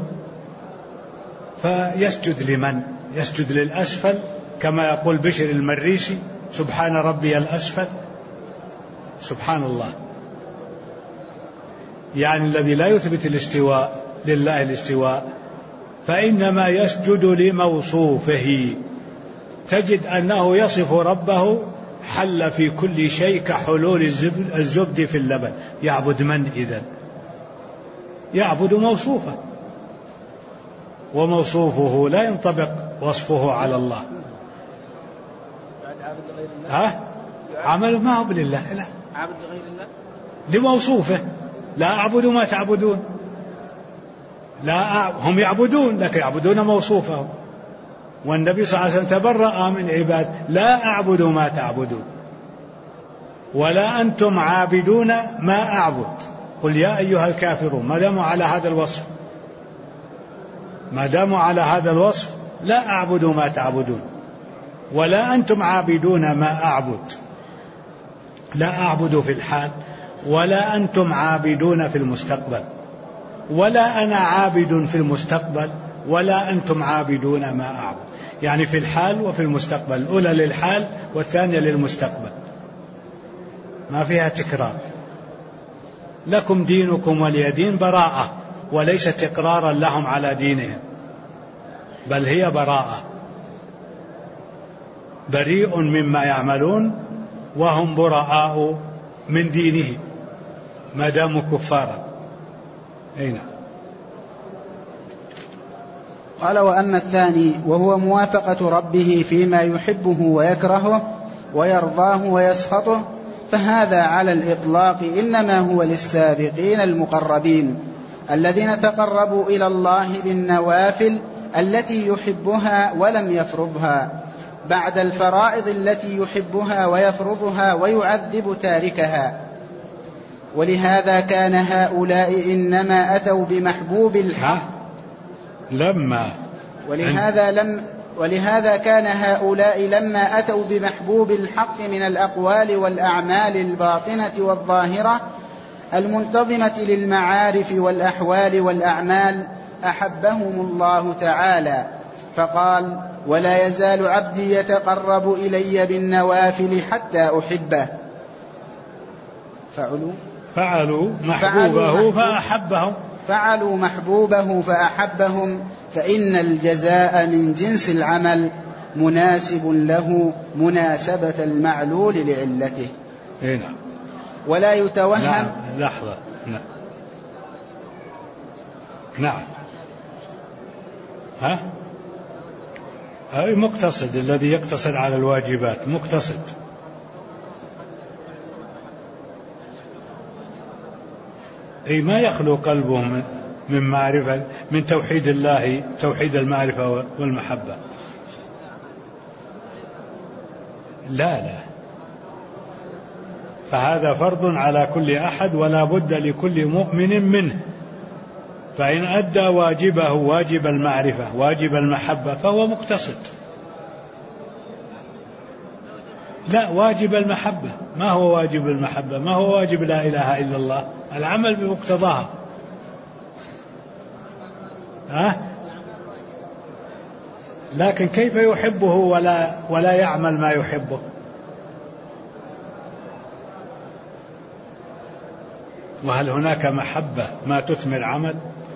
فيسجد لمن؟ يسجد للأسفل، كما يقول بشر المريسي سبحان ربي الأسفل. سبحان الله، يعني الذي لا يثبت الاستواء لله الاستواء فإنما يسجد لموصوفه. تجد أنه يصف ربه حل في كل شيء كحلول الزبد في اللبن. يعبد من إذن؟ يعبد موصوفه، وموصوفه لا ينطبق وصفه على الله. عمل ما هو لله، لا، عبد غير الله لموصوفه. لا أعبد ما تعبدون، لا هم يعبدون لكن يعبدون موصوفه، والنبي صلى الله عليه وسلم تبرأ من عباد لا أعبد ما تعبدون ولا أنتم عابدون ما أعبد قل يا أيها الكافرون، ما داموا على هذا الوصف. ما داموا على هذا الوصف لا أعبد ما تعبدون ولا أنتم عابدون ما أعبد. لا أعبد في الحال ولا أنتم عابدون في المستقبل، ولا أنا عابد في المستقبل ولا أنتم عابدون ما أعبد. يعني في الحال وفي المستقبل، الأولى للحال والثانية للمستقبل، ما فيها تكرار. لكم دينكم ولي دين، براءة، وليست إقرارا لهم على دينهم، بل هي براءة، بريء مما يعملون وهم براء من دينه ما داموا كفارا. أين؟ قال: وأما الثاني وهو موافقة ربه فيما يحبه ويكرهه ويرضاه ويسخطه، فهذا على الإطلاق إنما هو للسابقين المقربين الذين تقربوا إلى الله بالنوافل التي يحبها ولم يفرضها، بعد الفرائض التي يحبها ويفرضها ويعذب تاركها. ولهذا كان هؤلاء إنما أتوا بمحبوب الحق ولهذا كان هؤلاء لما أتوا بمحبوب الحق من الأقوال والأعمال الباطنة والظاهرة المنتظمة للمعارف والأحوال والأعمال أحبهم الله تعالى، فقال: ولا يزال عبدي يتقرب إلي بالنوافل حتى أحبه. فعلوا محبوبه فأحبهم، فإن الجزاء من جنس العمل مناسب له مناسبة المعلول لعلته. ولا يتوهم. لحظة. نعم. أي مقتصد، الذي يقتصد على الواجبات مقتصد. أي ما يخلو قلبه من معرفة، من توحيد الله، توحيد المعرفة والمحبة. لا، فهذا فرض على كل أحد ولا بد لكل مؤمن منه، فإن أدى واجبه، واجب المعرفة واجب المحبة، فهو مقتصد. لا، واجب المحبة. ما هو واجب المحبة؟ ما هو واجب لا إله إلا الله؟ العمل بمقتضاها. لكن كيف يحبه ولا يعمل ما يحبه؟ وهل هناك محبة ما تثمر عمل؟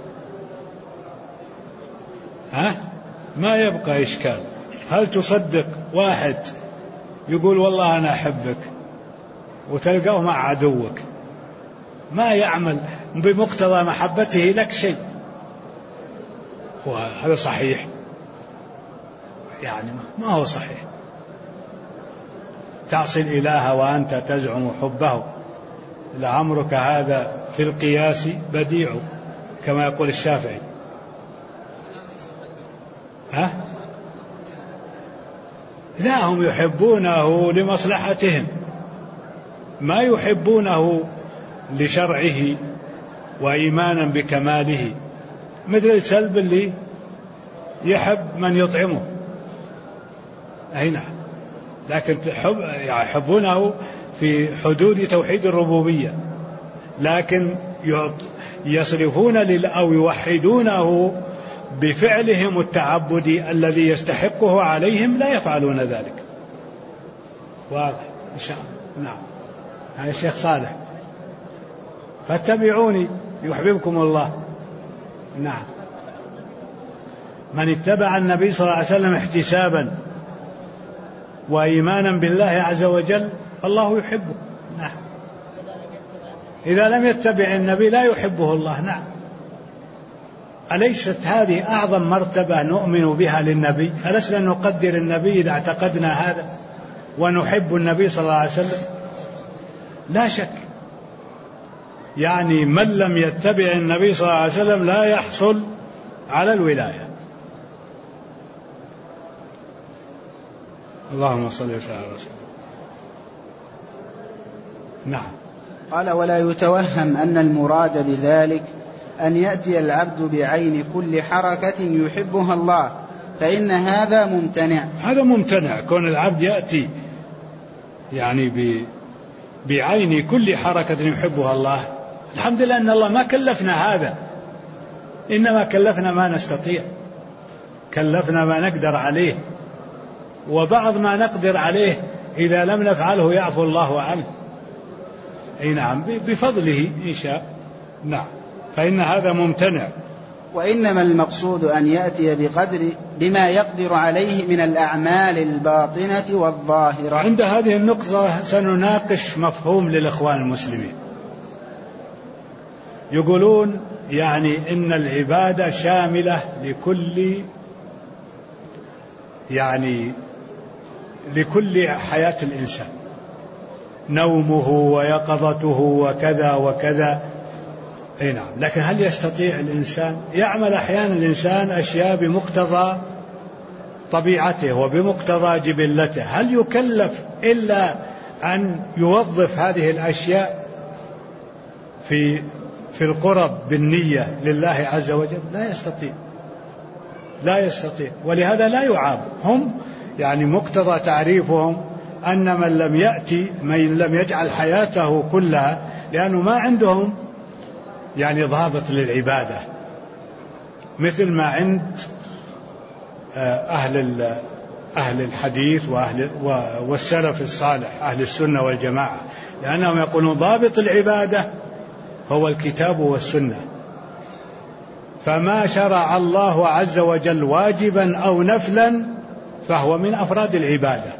ما يبقى إشكال. هل تصدق واحد يقول والله أنا أحبك وتلقاه مع عدوك ما يعمل بمقتضى محبته لك شيء؟ وهذا صحيح؟ يعني ما هو صحيح. تعصي الإله وأنت تزعم حبه، لعمرك هذا في القياس بديع، كما يقول الشافعي. لا، هم يحبونه لمصلحتهم، ما يحبونه لشرعه وإيمانا بكماله، مثل السلب اللي يحب من يطعمه. نعم، لكن يحبونه في حدود توحيد الربوبية، لكن يصرفون أو يوحدونه بفعلهم التعبدي الذي يستحقه عليهم، لا يفعلون ذلك. واضح إن شاء الله. نعم. هذا الشيخ صالح. فاتبعوني يحببكم الله. نعم. من اتبع النبي صلى الله عليه وسلم احتسابا وإيمانا بالله عز وجل الله يحبه. نعم. إذا لم يتبع النبي لا يحبه الله. نعم. أليست هذه أعظم مرتبة نؤمن بها للنبي؟ ألسنا نقدر النبي إذا اعتقدنا هذا ونحب النبي صلى الله عليه وسلم؟ لا شك. يعني من لم يتبع النبي صلى الله عليه وسلم لا يحصل على الولاية. اللهم صل وسلم على رسول الله. نعم. قال: ولا يتوهم أن المراد بذلك أن يأتي العبد بعين كل حركة يحبها الله، فإن هذا ممتنع. هذا ممتنع، كون العبد يأتي يعني بعين كل حركة يحبها الله. الحمد لله أن الله ما كلفنا هذا، إنما كلفنا ما نستطيع، كلفنا ما نقدر عليه، وبعض ما نقدر عليه إذا لم نفعله يعفو الله عنه. أي نعم، بفضله إن شاء. نعم، فإن هذا ممتنع. وإنما المقصود أن يأتي بقدر بما يقدر عليه من الأعمال الباطنة والظاهرة. عند هذه النقطة سنناقش مفهوم للإخوان المسلمين. يقولون يعني إن العبادة شاملة لكل حياة الإنسان، نومه ويقظته وكذا وكذا. أي نعم، لكن هل يستطيع الإنسان يعمل؟ أحيانا الإنسان أشياء بمقتضى طبيعته وبمقتضى جبلته، هل يكلف إلا أن يوظف هذه الأشياء في القرب بالنية لله عز وجل؟ لا يستطيع، ولهذا لا يعاب. هم يعني مقتضى تعريفهم أن من لم يأتي، من لم يجعل حياته كلها، لأنه ما عندهم يعني ضابط للعبادة، مثل ما عند أهل الحديث والسلف الصالح أهل السنة والجماعة، لأنهم يقولون ضابط العبادة هو الكتاب والسنة، فما شرع الله عز وجل واجبا أو نفلا فهو من أفراد العبادة،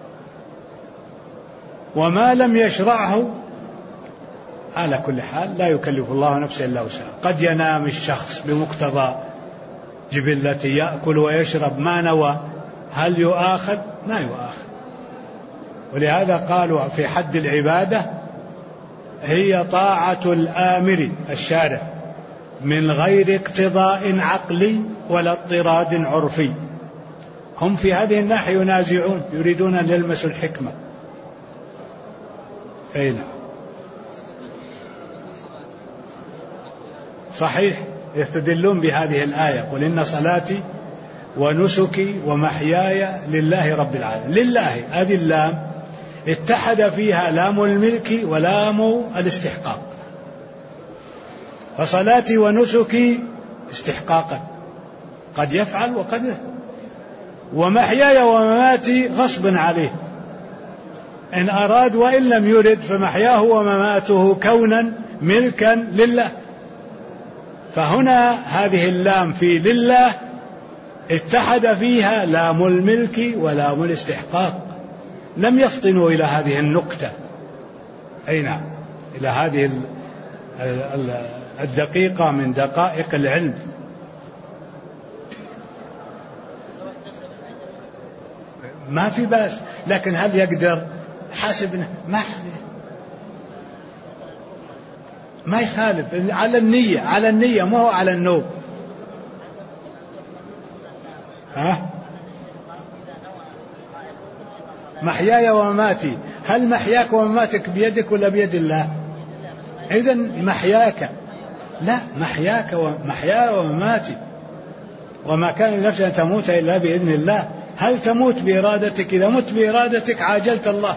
وما لم يشرعه على كل حال لا يكلف الله نفسا إلا وسعها. قد ينام الشخص بمقتضى جبلته، يأكل ويشرب ما نوى، هل يؤاخذ؟ ما يؤاخذ. ولهذا قالوا في حد العبادة هي طاعة الآمر الشارع من غير اقتضاء عقلي ولا اضطراد عرفي. هم في هذه الناحية ينازعون، يريدون أن يلمسوا الحكمة. أين صحيح، يستدلون بهذه الآية: قل إن صلاتي ونسكي ومحياي لله رب العالمين. لله هذه اللام اتحد فيها لام الملك ولام الاستحقاق، فصلاتي ونسكي استحقاقا قد يفعل وقد لا، ومحياي ومماتي غصبا عليه، إن أراد وإن لم يرد، فمحياه ومماته كونا ملكا لله. فهنا هذه اللام في لله اتحد فيها لام الملك ولام الاستحقاق، لم يفطنوا إلى هذه النقطة. أي نعم، إلى هذه الدقيقة من دقائق العلم. ما في بأس، لكن هل يقدر؟ حاسبنا ما يخالف، على النية، على النية، ما هو على النوم. محياي ومماتي، هل محياك ومماتك بيدك ولا بيد الله؟ إذن محياك، لا، محياي ومماتي، وما كان لنفس أن تموت إلا بإذن الله. هل تموت بإرادتك؟ إذا مت بإرادتك عاجلت الله.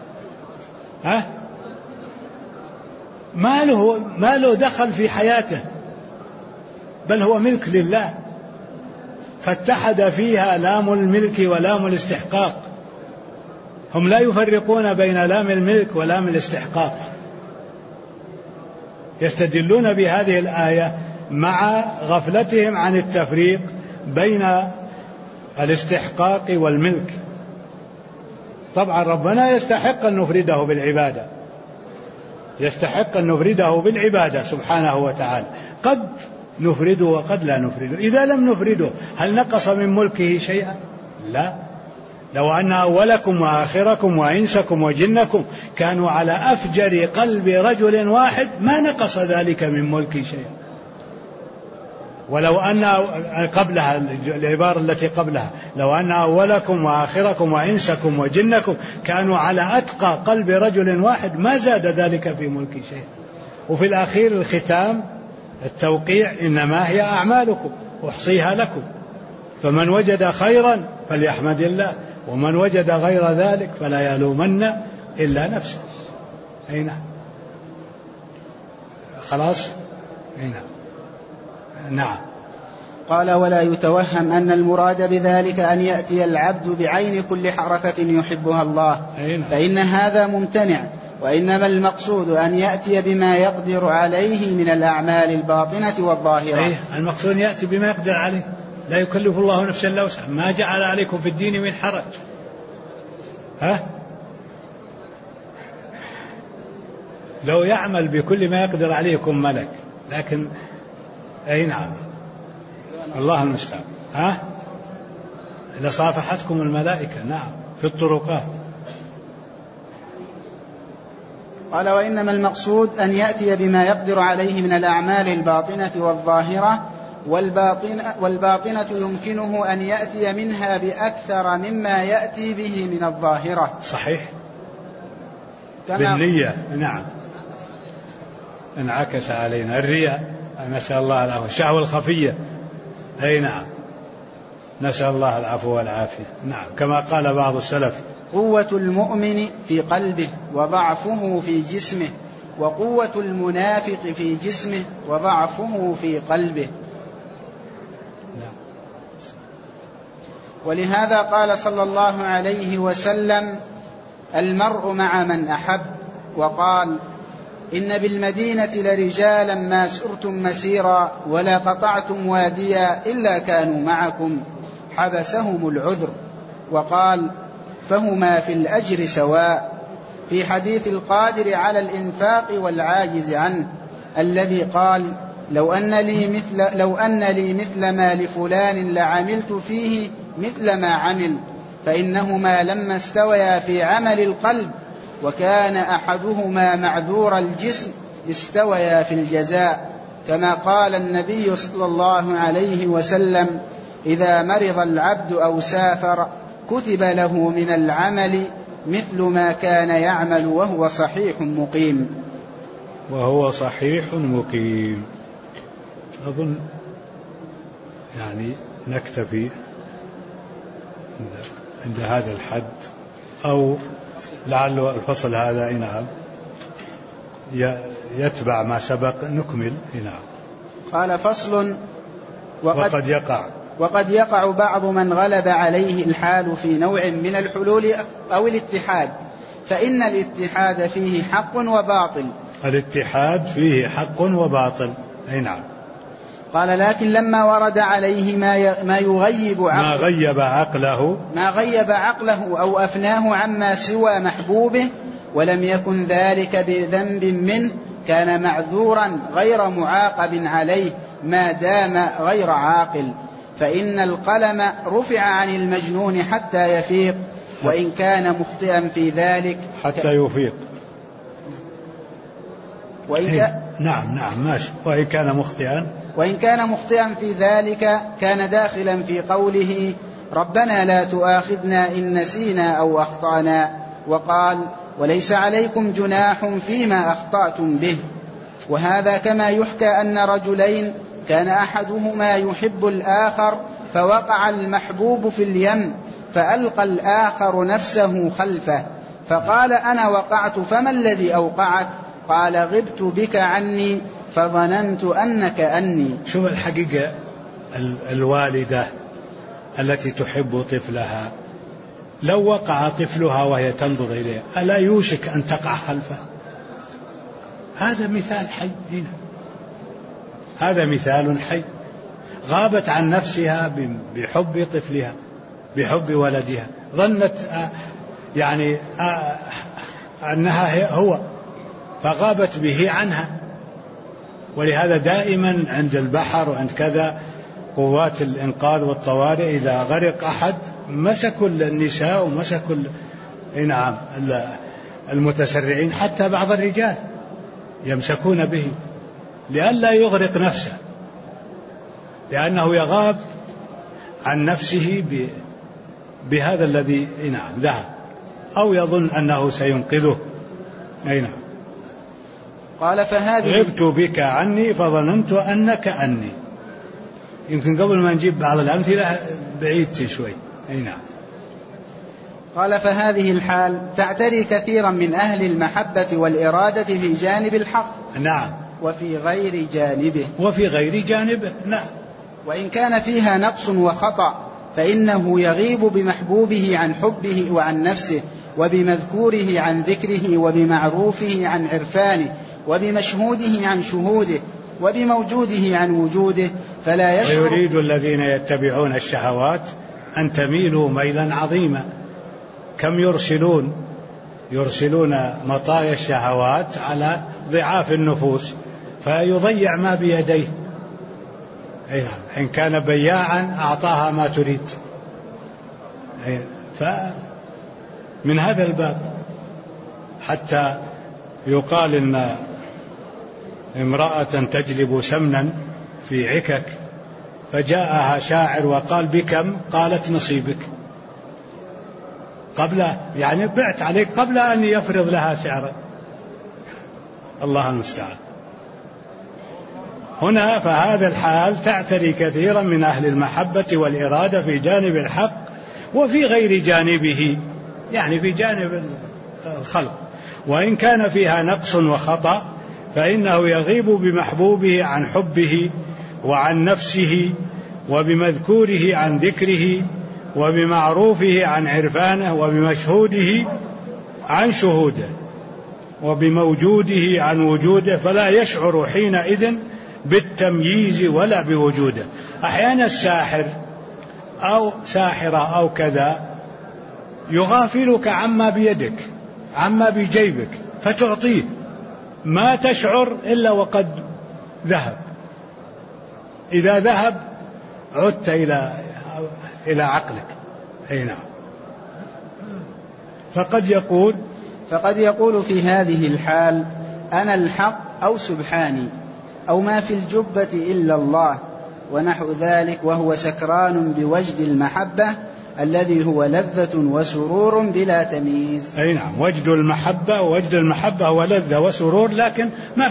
ما له دخل في حياته، بل هو ملك لله، فاتحد فيها لام الملك ولام الاستحقاق. هم لا يفرقون بين لام الملك ولام الاستحقاق، يستدلون بهذه الآية مع غفلتهم عن التفريق بين الاستحقاق والملك. طبعا ربنا يستحق أن نفرده بالعبادة، يستحق أن نفرده بالعبادة سبحانه وتعالى، قد نفرده وقد لا نفرده. إذا لم نفرده هل نقص من ملكه شيئا؟ لا. لو أن أولكم وآخركم وإنسكم وجنكم كانوا على أفجر قلب رجل واحد ما نقص ذلك من ملكي شيئا. ولو أن قبلها العبارة التي قبلها: لو أن أولكم وآخركم وإنسكم وجنكم كانوا على أتقى قلب رجل واحد ما زاد ذلك في ملكي شيئا. وفي الأخير الختام التوقيع إنما هي أعمالكم أحصيها لكم، فمن وجد خيرا فليحمد الله، ومن وجد غير ذلك فلا يلومن إلا نفسه. أي نعم. خلاص. أي نعم. نعم. قال: ولا يتوهم أن المراد بذلك أن يأتي العبد بعين كل حركة يحبها الله، فإن هذا ممتنع، وإنما المقصود أن يأتي بما يقدر عليه من الأعمال الباطنة والظاهرة. المقصود يأتي بما يقدر عليه، لا يكلف الله نفسا إلا وسعها، ما جعل عليكم في الدين من حرج. لو يعمل بكل ما يقدر عليه يكون ملك، لكن أي نعم الله المستعان. لصافحتكم الملائكة نعم في الطرقات. قال: وإنما المقصود أن يأتي بما يقدر عليه من الأعمال الباطنة والظاهرة، والباطنة يمكنه أن يأتي منها بأكثر مما يأتي به من الظاهرة. صحيح. بالنية نعم. انعكس علينا الرياء، نسأل الله العفو، الشهوة الخفية. أي نعم، نسأل الله العفو والعافية. نعم، كما قال بعض السلف: قوة المؤمن في قلبه وضعفه في جسمه، وقوة المنافق في جسمه وضعفه في قلبه. ولهذا قال صلى الله عليه وسلم: المرء مع من أحب. وقال: إن بالمدينة لرجالا ما سرتم مسيرا ولا قطعتم واديا إلا كانوا معكم، حبسهم العذر. وقال: فهما في الأجر سواء، في حديث القادر على الإنفاق والعاجز عنه، الذي قال: لو أن لي مثل ما لفلان لعملت فيه مثل ما عمل، فإنهما لما استويا في عمل القلب وكان أحدهما معذور الجسم استويا في الجزاء، كما قال النبي صلى الله عليه وسلم: إذا مرض العبد أو سافر كتب له من العمل مثل ما كان يعمل وهو صحيح مقيم. وهو صحيح مقيم. أظن يعني نكتفي عند هذا الحد، أو لعل الفصل هذا نعم يتبع ما سبق، نكمل. نعم. قال: فصل: وقد يقع بعض من غلب عليه الحال في نوع من الحلول أو الاتحاد، فإن الاتحاد فيه حق وباطل. الاتحاد فيه حق وباطل. أي نعم. قال: لكن لما ورد عليه ما غيب عقله أو أفناه عما سوى محبوبه، ولم يكن ذلك بذنب منه، كان معذورا غير معاقب عليه ما دام غير عاقل، فإن القلم رفع عن المجنون حتى يفيق، وإن كان مخطئا في ذلك حتى يفيق. نعم ماشي. وإن كان مخطئا في ذلك كان داخلا في قوله: ربنا لا تؤاخذنا إن نسينا أو أخطأنا. وقال: وليس عليكم جناح فيما أخطأتم به. وهذا كما يحكى أن رجلين كان أحدهما يحب الآخر فوقع المحبوب في اليم، فألقى الآخر نفسه خلفه، فقال: أنا وقعت، فما الذي أوقعك؟ قال: غبت بك عني فظننت أنك أني. شوف الحقيقة، الوالدة التي تحب طفلها لو وقع طفلها وهي تنظر إليه ألا يوشك أن تقع خلفه؟ هذا مثال حي هنا، هذا مثال حي. غابت عن نفسها بحب طفلها، بحب ولدها، ظنت يعني أنها هو، فغابت به عنها. ولهذا دائما عند البحر وعند كذا قوات الإنقاذ والطوارئ إذا غرق أحد مسكوا النساء ومسكوا نعم المتسرعين، حتى بعض الرجال يمسكون به لئلا يغرق نفسه، لأنه يغاب عن نفسه بهذا الذي ذهب، أو يظن أنه سينقذه. أي نعم. قال فهذه غبت بك عني فظننت أنك أني. يمكن قبل ما نجيب بعض الأمثلة بعيد شوي. أي نعم. قال فهذه الحال تعتري كثيرا من أهل المحبة والإرادة في جانب الحق. نعم. وفي غير جانبه. وفي غير جانبه. نعم. وإن كان فيها نقص وخطأ فإنه يغيب بمحبوبه عن حبه وعن نفسه، وبمذكوره عن ذكره، وبمعروفه عن عرفانه، وبمشهوده عن شهوده، وبموجوده عن وجوده، فلا يشعر. ويريد الذين يتبعون الشهوات أن تميلوا ميلا عظيما. كم يرسلون مطايا الشهوات على ضعاف النفوس فيضيع ما بيديه. إن كان بياعا أعطاها ما تريد. فمن هذا الباب حتى يقال إن امرأة تجلب سمنا في عكك فجاءها شاعر وقال بكم؟ قالت نصيبك. يعني بعت عليك قبل أن يفرض لها سعرا. الله المستعان. هنا فهذا الحال تعتري كثيرا من أهل المحبة والإرادة في جانب الحق وفي غير جانبه، يعني في جانب الخلق. وإن كان فيها نقص وخطأ فإنه يغيب بمحبوبه عن حبه وعن نفسه، وبمذكوره عن ذكره، وبمعروفه عن عرفانه، وبمشهوده عن شهوده، وبموجوده عن وجوده، فلا يشعر حينئذ بالتمييز ولا بوجوده. أحيانا الساحر أو ساحرة أو كذا يغافلك عما بيدك عما بجيبك فتعطيه ما تشعر إلا وقد ذهب. إذا ذهب عدت إلى عقلك. أي نعم. فقد يقول في هذه الحال أنا الحق أو سبحاني أو ما في الجبة إلا الله ونحو ذلك، وهو سكران بوجد المحبة الذي هو لذة وسرور بلا تمييز. أي نعم. وجد المحبة هو لذة وسرور، لكن ما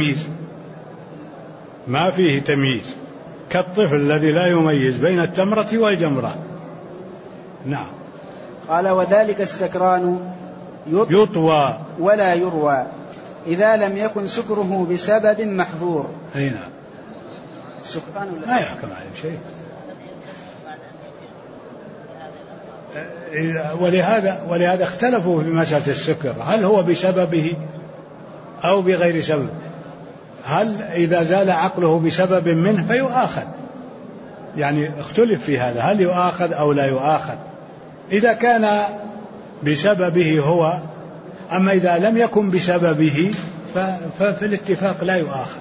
فيه تمييز كالطفل الذي لا يميز بين التمرة والجمرة. نعم. قال وذلك السكران يطوى ولا يروى إذا لم يكن سكره بسبب محظور. أي نعم. سكران لا يحكم عليه شيء. ولهذا اختلفوا في مسألة السكر، هل هو بسببه أو بغير سبب. هل إذا زال عقله بسبب منه فيؤاخذ، يعني اختلف في هذا، هل يؤاخذ أو لا يؤاخذ إذا كان بسببه هو. أما إذا لم يكن بسببه ففي الاتفاق لا يؤاخذ.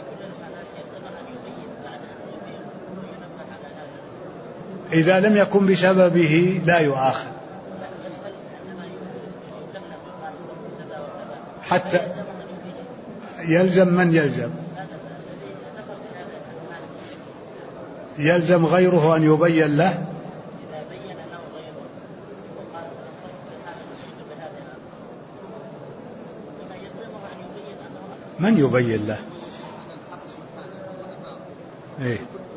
إذا لم يكن بسببه لا يؤاخذ حتى يلزم من يلزم غيره أن يبين له. من يبين له؟ إيه؟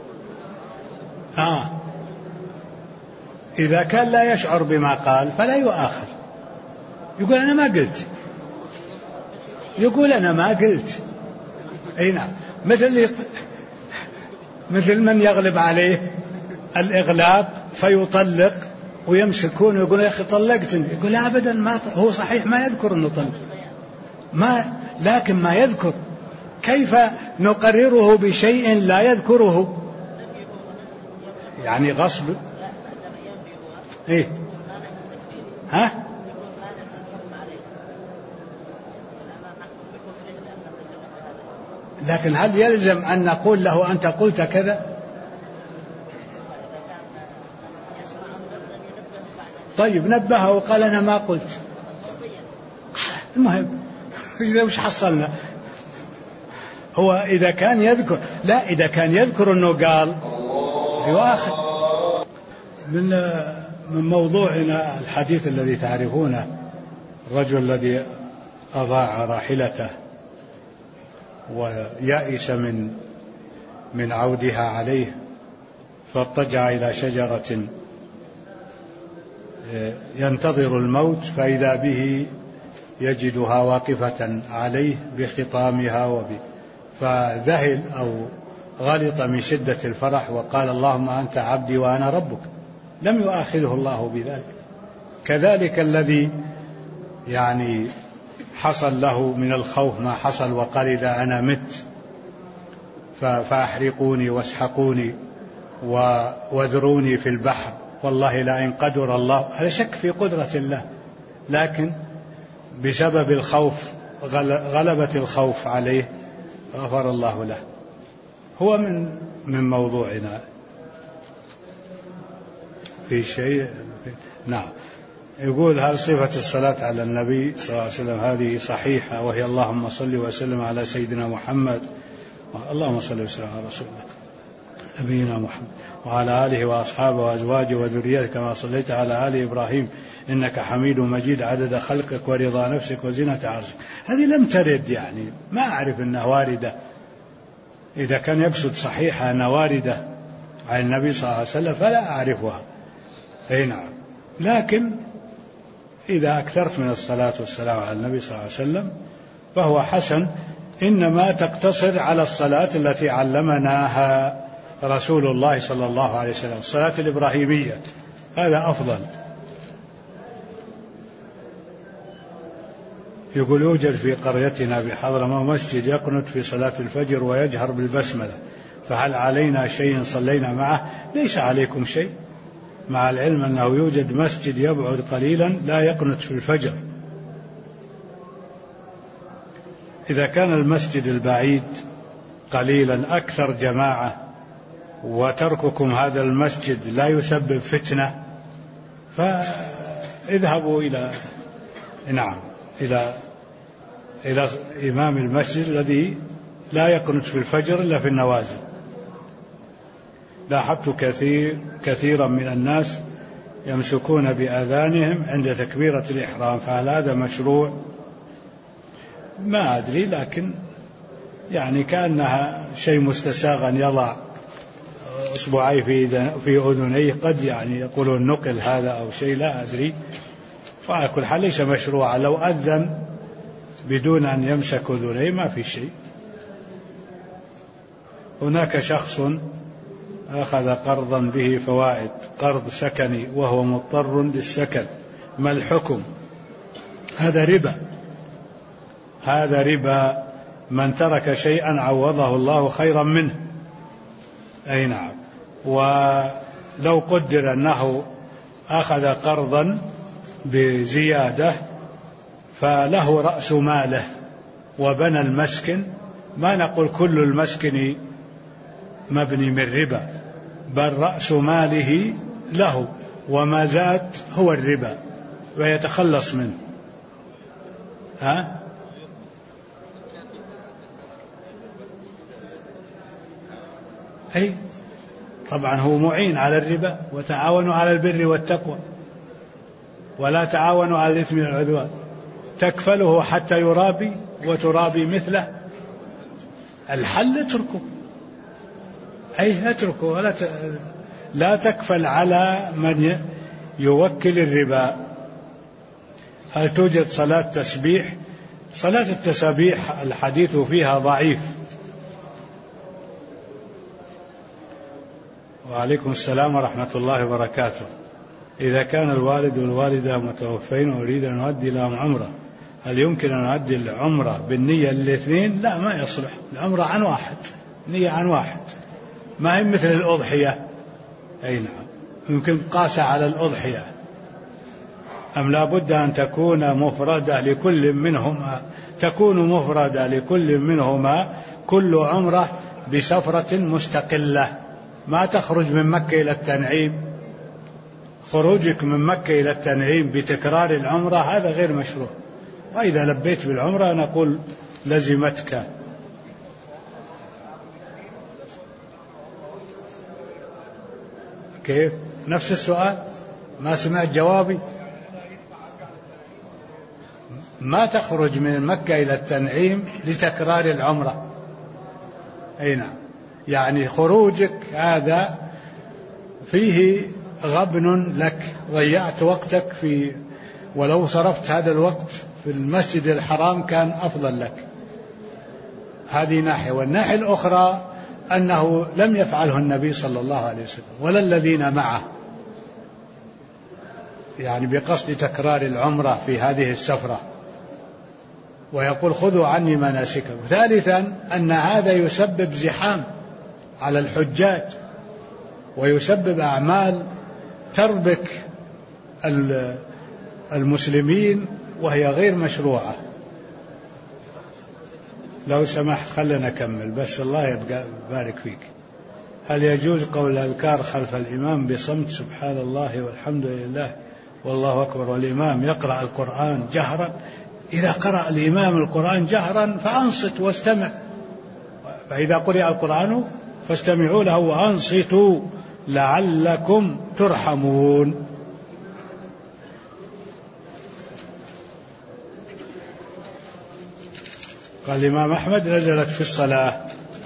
إذا كان لا يشعر بما قال فلا يؤاخذ، يقول أنا ما قلت. أي نعم. مثل من يغلب عليه الإغلاق فيطلق ويمسكون ويقول يا أخي طلقتني، يقول لا أبدا، ما هو صحيح ما يذكر أنه طلق، لكن ما يذكر. كيف نقرره بشيء لا يذكره؟ يعني غصب. إيه؟ لكن هل يلزم أن نقول له أنت قلت كذا؟ طيب نبهه وقال أنا ما قلت. المهم وش حصلنا؟ هو إذا كان يذكر، لا، إذا كان يذكر أنه قال يؤاخذ. من موضوعنا الحديث الذي تعرفونه، الرجل الذي أضاع راحلته ويأس من عودها عليه، فاضطجع إلى شجرة ينتظر الموت، فإذا به يجدها واقفة عليه بخطامها فذهل أو غلط من شدة الفرح وقال: اللهم أنت عبدي وأنا ربك. لم يؤاخذه الله بذلك. كذلك الذي يعني حصل له من الخوف ما حصل وقال: إذا أنا مت فأحرقوني واسحقوني وذروني في البحر، والله لئن قدر الله. هذا شك في قدرة الله، لكن بسبب الخوف غلبت الخوف عليه غفر الله له. هو من موضوعنا في شيء. نعم. يقول: هل صفة الصلاة على النبي صلى الله عليه وسلم هذه صحيحة، وهي اللهم صل وسلم على سيدنا محمد، اللهم صل وسلم على رسول الله نبينا محمد وعلى آله وأصحابه وأزواجه وذريته كما صليت على آل إبراهيم إنك حميد مجيد، عدد خلقك ورضا نفسك وزنة عرشك. هذه لم ترد، يعني ما أعرف أنها واردة. إذا كان يقصد صحيحة أنها واردة عن النبي صلى الله عليه وسلم فلا أعرفها. أي نعم. لكن إذا أكثرت من الصلاة والسلام على النبي صلى الله عليه وسلم فهو حسن، إنما تقتصر على الصلاة التي علمناها رسول الله صلى الله عليه وسلم، الصلاة الإبراهيمية، هذا أفضل. يقول: يوجد في قريتنا بحضرموت مسجد يقنت في صلاة الفجر ويجهر بالبسملة، فهل علينا شيء صلينا معه؟ ليس عليكم شيء، مع العلم أنه يوجد مسجد يبعد قليلا لا يقنت في الفجر. إذا كان المسجد البعيد قليلا أكثر جماعة وترككم هذا المسجد لا يسبب فتنة، فاذهبوا إلى إمام المسجد الذي لا يقنت في الفجر إلا في النوازل. لاحظت كثيرا من الناس يمسكون بآذانهم عند تكبيرة الإحرام، فهل هذا مشروع؟ ما أدري، لكن يعني كأنها شيء مستساغ أن يضع أصبعي في أذنيه، قد يعني يقولون نقل هذا أو شيء، لا أدري. فعلى كل حال ليس مشروعا. لو أذن بدون أن يمسك أذنيه ما في شيء. هناك شخص أخذ قرضا به فوائد، قرض سكني، وهو مضطر للسكن، ما الحكم؟ هذا ربا، هذا ربا. من ترك شيئا عوضه الله خيرا منه. أي نعم. ولو قدر أنه أخذ قرضا بزيادة فله رأس ماله وبنى المسكن، ما نقول كل المسكن مبني من ربا، بل رأس ماله له، وما زاد هو الربا ويتخلص منه. أي طبعا هو معين على الربا، وتعاونوا على البر والتقوى ولا تعاونوا على الإثم والعدوان. تكفله حتى يرابي وترابي مثله. الحل اتركه، أي اتركه، ولا لا تكفل على من يوكل الربا. هل توجد صلاة تسبيح؟ صلاة التسبيح الحديث فيها ضعيف. وعليكم السلام ورحمة الله وبركاته. إذا كان الوالد والوالدة متوفين وأريد أن أؤدي لهم عمرة، هل يمكن أن أؤدي العمرة بالنية الاثنين؟ لا، ما يصلح. العمرة عن واحد، نية عن واحد، ما هي مثل الأضحية. أي نعم. يمكن قاس على الأضحية. أم لا بد أن تكون مفردة لكل منهما، تكون مفردة لكل منهما كل عمرة بسفرة مستقلة، ما تخرج من مكة إلى التنعيم. خروجك من مكة إلى التنعيم بتكرار العمرة هذا غير مشروع. وإذا لبيت بالعمرة نقول لزمتك. كيف؟ نفس السؤال؟ ما سمعت جوابي؟ ما تخرج من مكة إلى التنعيم لتكرار العمرة، أي نعم، يعني خروجك هذا فيه غبن لك، ضيعت وقتك ولو صرفت هذا الوقت في المسجد الحرام كان أفضل لك. هذه ناحية. والناحية الأخرى أنه لم يفعله النبي صلى الله عليه وسلم ولا الذين معه، يعني بقصد تكرار العمرة في هذه السفرة، ويقول خذوا عني مناسككم. ثالثا أن هذا يسبب زحام على الحجاج، ويسبب أعمال تربك المسلمين وهي غير مشروعة. لو سمحت خلنا نكمل بس، الله يبارك فيك. هل يجوز قول الأذكار خلف الإمام بصمت سبحان الله والحمد لله والله أكبر والإمام يقرأ القرآن جهرا؟ إذا قرأ الإمام القرآن جهرا فأنصت واستمع، فإذا قرأ القرآن فاستمعوا له وأنصتوا لعلكم ترحمون. قال الإمام أحمد نزلت في الصلاة.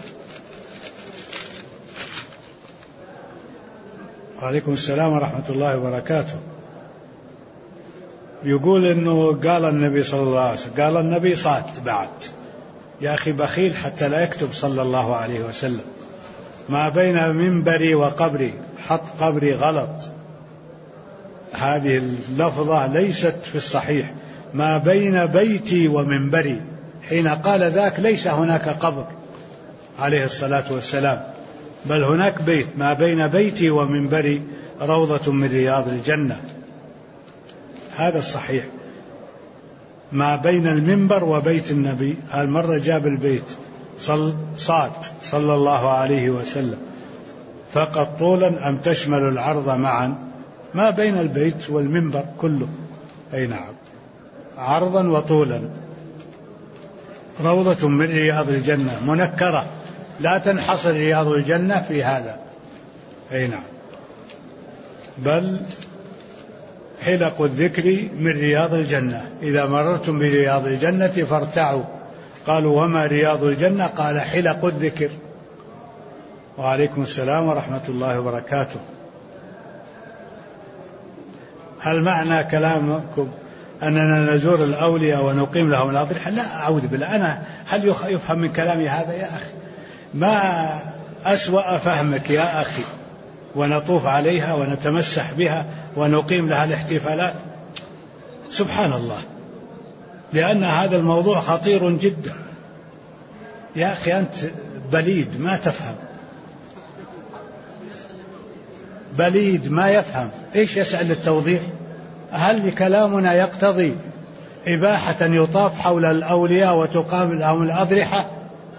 وعليكم السلام ورحمة الله وبركاته. يقول إنه قال النبي صلى الله عليه وسلم، قال النبي صاد بعد، يا أخي بخيل حتى لا يكتب صلى الله عليه وسلم ما بين منبري وقبري، حط قبري غلط، هذه اللفظة ليست في الصحيح. ما بين بيتي ومنبري، حين قال ذاك ليس هناك قبر عليه الصلاة والسلام، بل هناك بيت. ما بين بيتي ومنبري روضة من رياض الجنة، هذا الصحيح. ما بين المنبر وبيت النبي، هالمرة جاب البيت صاد صلى الله عليه وسلم فقط طولا أم تشمل العرض معا؟ ما بين البيت والمنبر كله، أي نعم، عرضا وطولا. روضة من رياض الجنة منكرة، لا تنحصر رياض الجنة في هذا، أي نعم، بل حلق الذكر من رياض الجنة، إذا مررتم برياض الجنة فارتعوا. قالوا وما رياض الجنة؟ قال حلق الذكر. وعليكم السلام ورحمة الله وبركاته. هل معنى كلامكم أننا نزور الأولياء ونقيم لهم الأضرحة؟ لا، أعوذ بالله. هل يفهم من كلامي هذا يا أخي؟ ما أسوأ فهمك يا أخي. ونطوف عليها ونتمسح بها ونقيم لها الاحتفالات، سبحان الله، لأن هذا الموضوع خطير جدا. يا أخي أنت بليد ما تفهم، بليد ما يفهم، إيش يسأل التوضيح؟ هل كلامنا يقتضي إباحة يطاف حول الأولياء وتقام لهم الأضرحة؟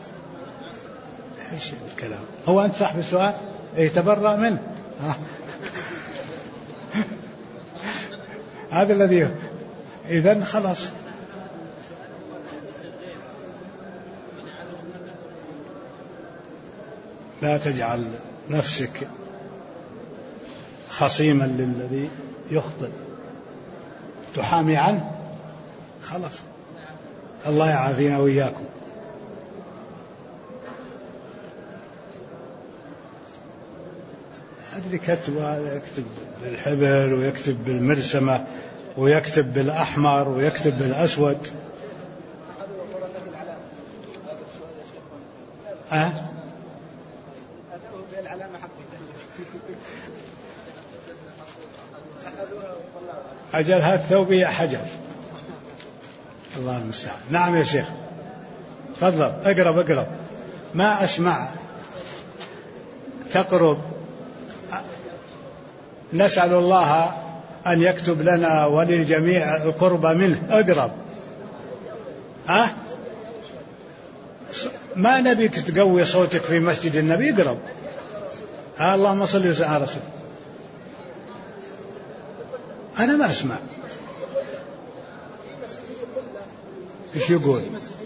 إيش الكلام؟ هو أنت صاحب السؤال؟ يتبرأ منه. هذا الذي إذن خلاص. لا تجعل نفسك خصيما للذي يخطئ، تحامي عنه، خلاص، الله يعافينا وإياكم. أدري كتب، يكتب بالحبر ويكتب بالمرسمة ويكتب بالأحمر ويكتب بالأسود. أجل هذا ثوبي حجر، الله المستعان. نعم يا شيخ، تفضل اقرب. ما أسمع تقرب. نسأل الله أن يكتب لنا وللجميع القرب منه. اقرب. ما نبيك تقوي صوتك في مسجد النبي. اقرب. اللهم صل وسلم على رسول. أنا ما أسمع. إيش يقول؟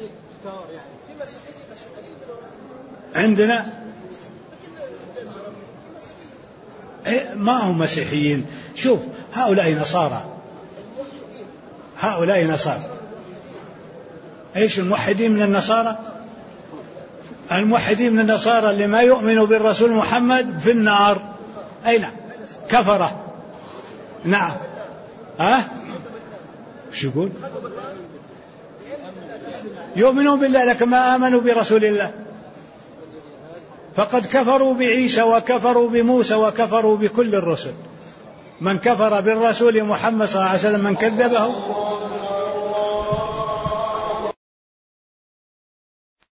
عندنا ما هم مسيحيين. شوف، هؤلاء نصارى. إيش الموحدين من النصارى؟ الموحدين من النصارى اللي ما يؤمنوا بالرسول محمد في النار. أي نعم كفرة. نعم. وش يقول؟ يؤمنون بالله لكن ما آمنوا برسول الله، فقد كفروا بعيسى وكفروا بموسى وكفروا بكل الرسل. من كفر بالرسول محمد صلى الله عليه وسلم من كذبه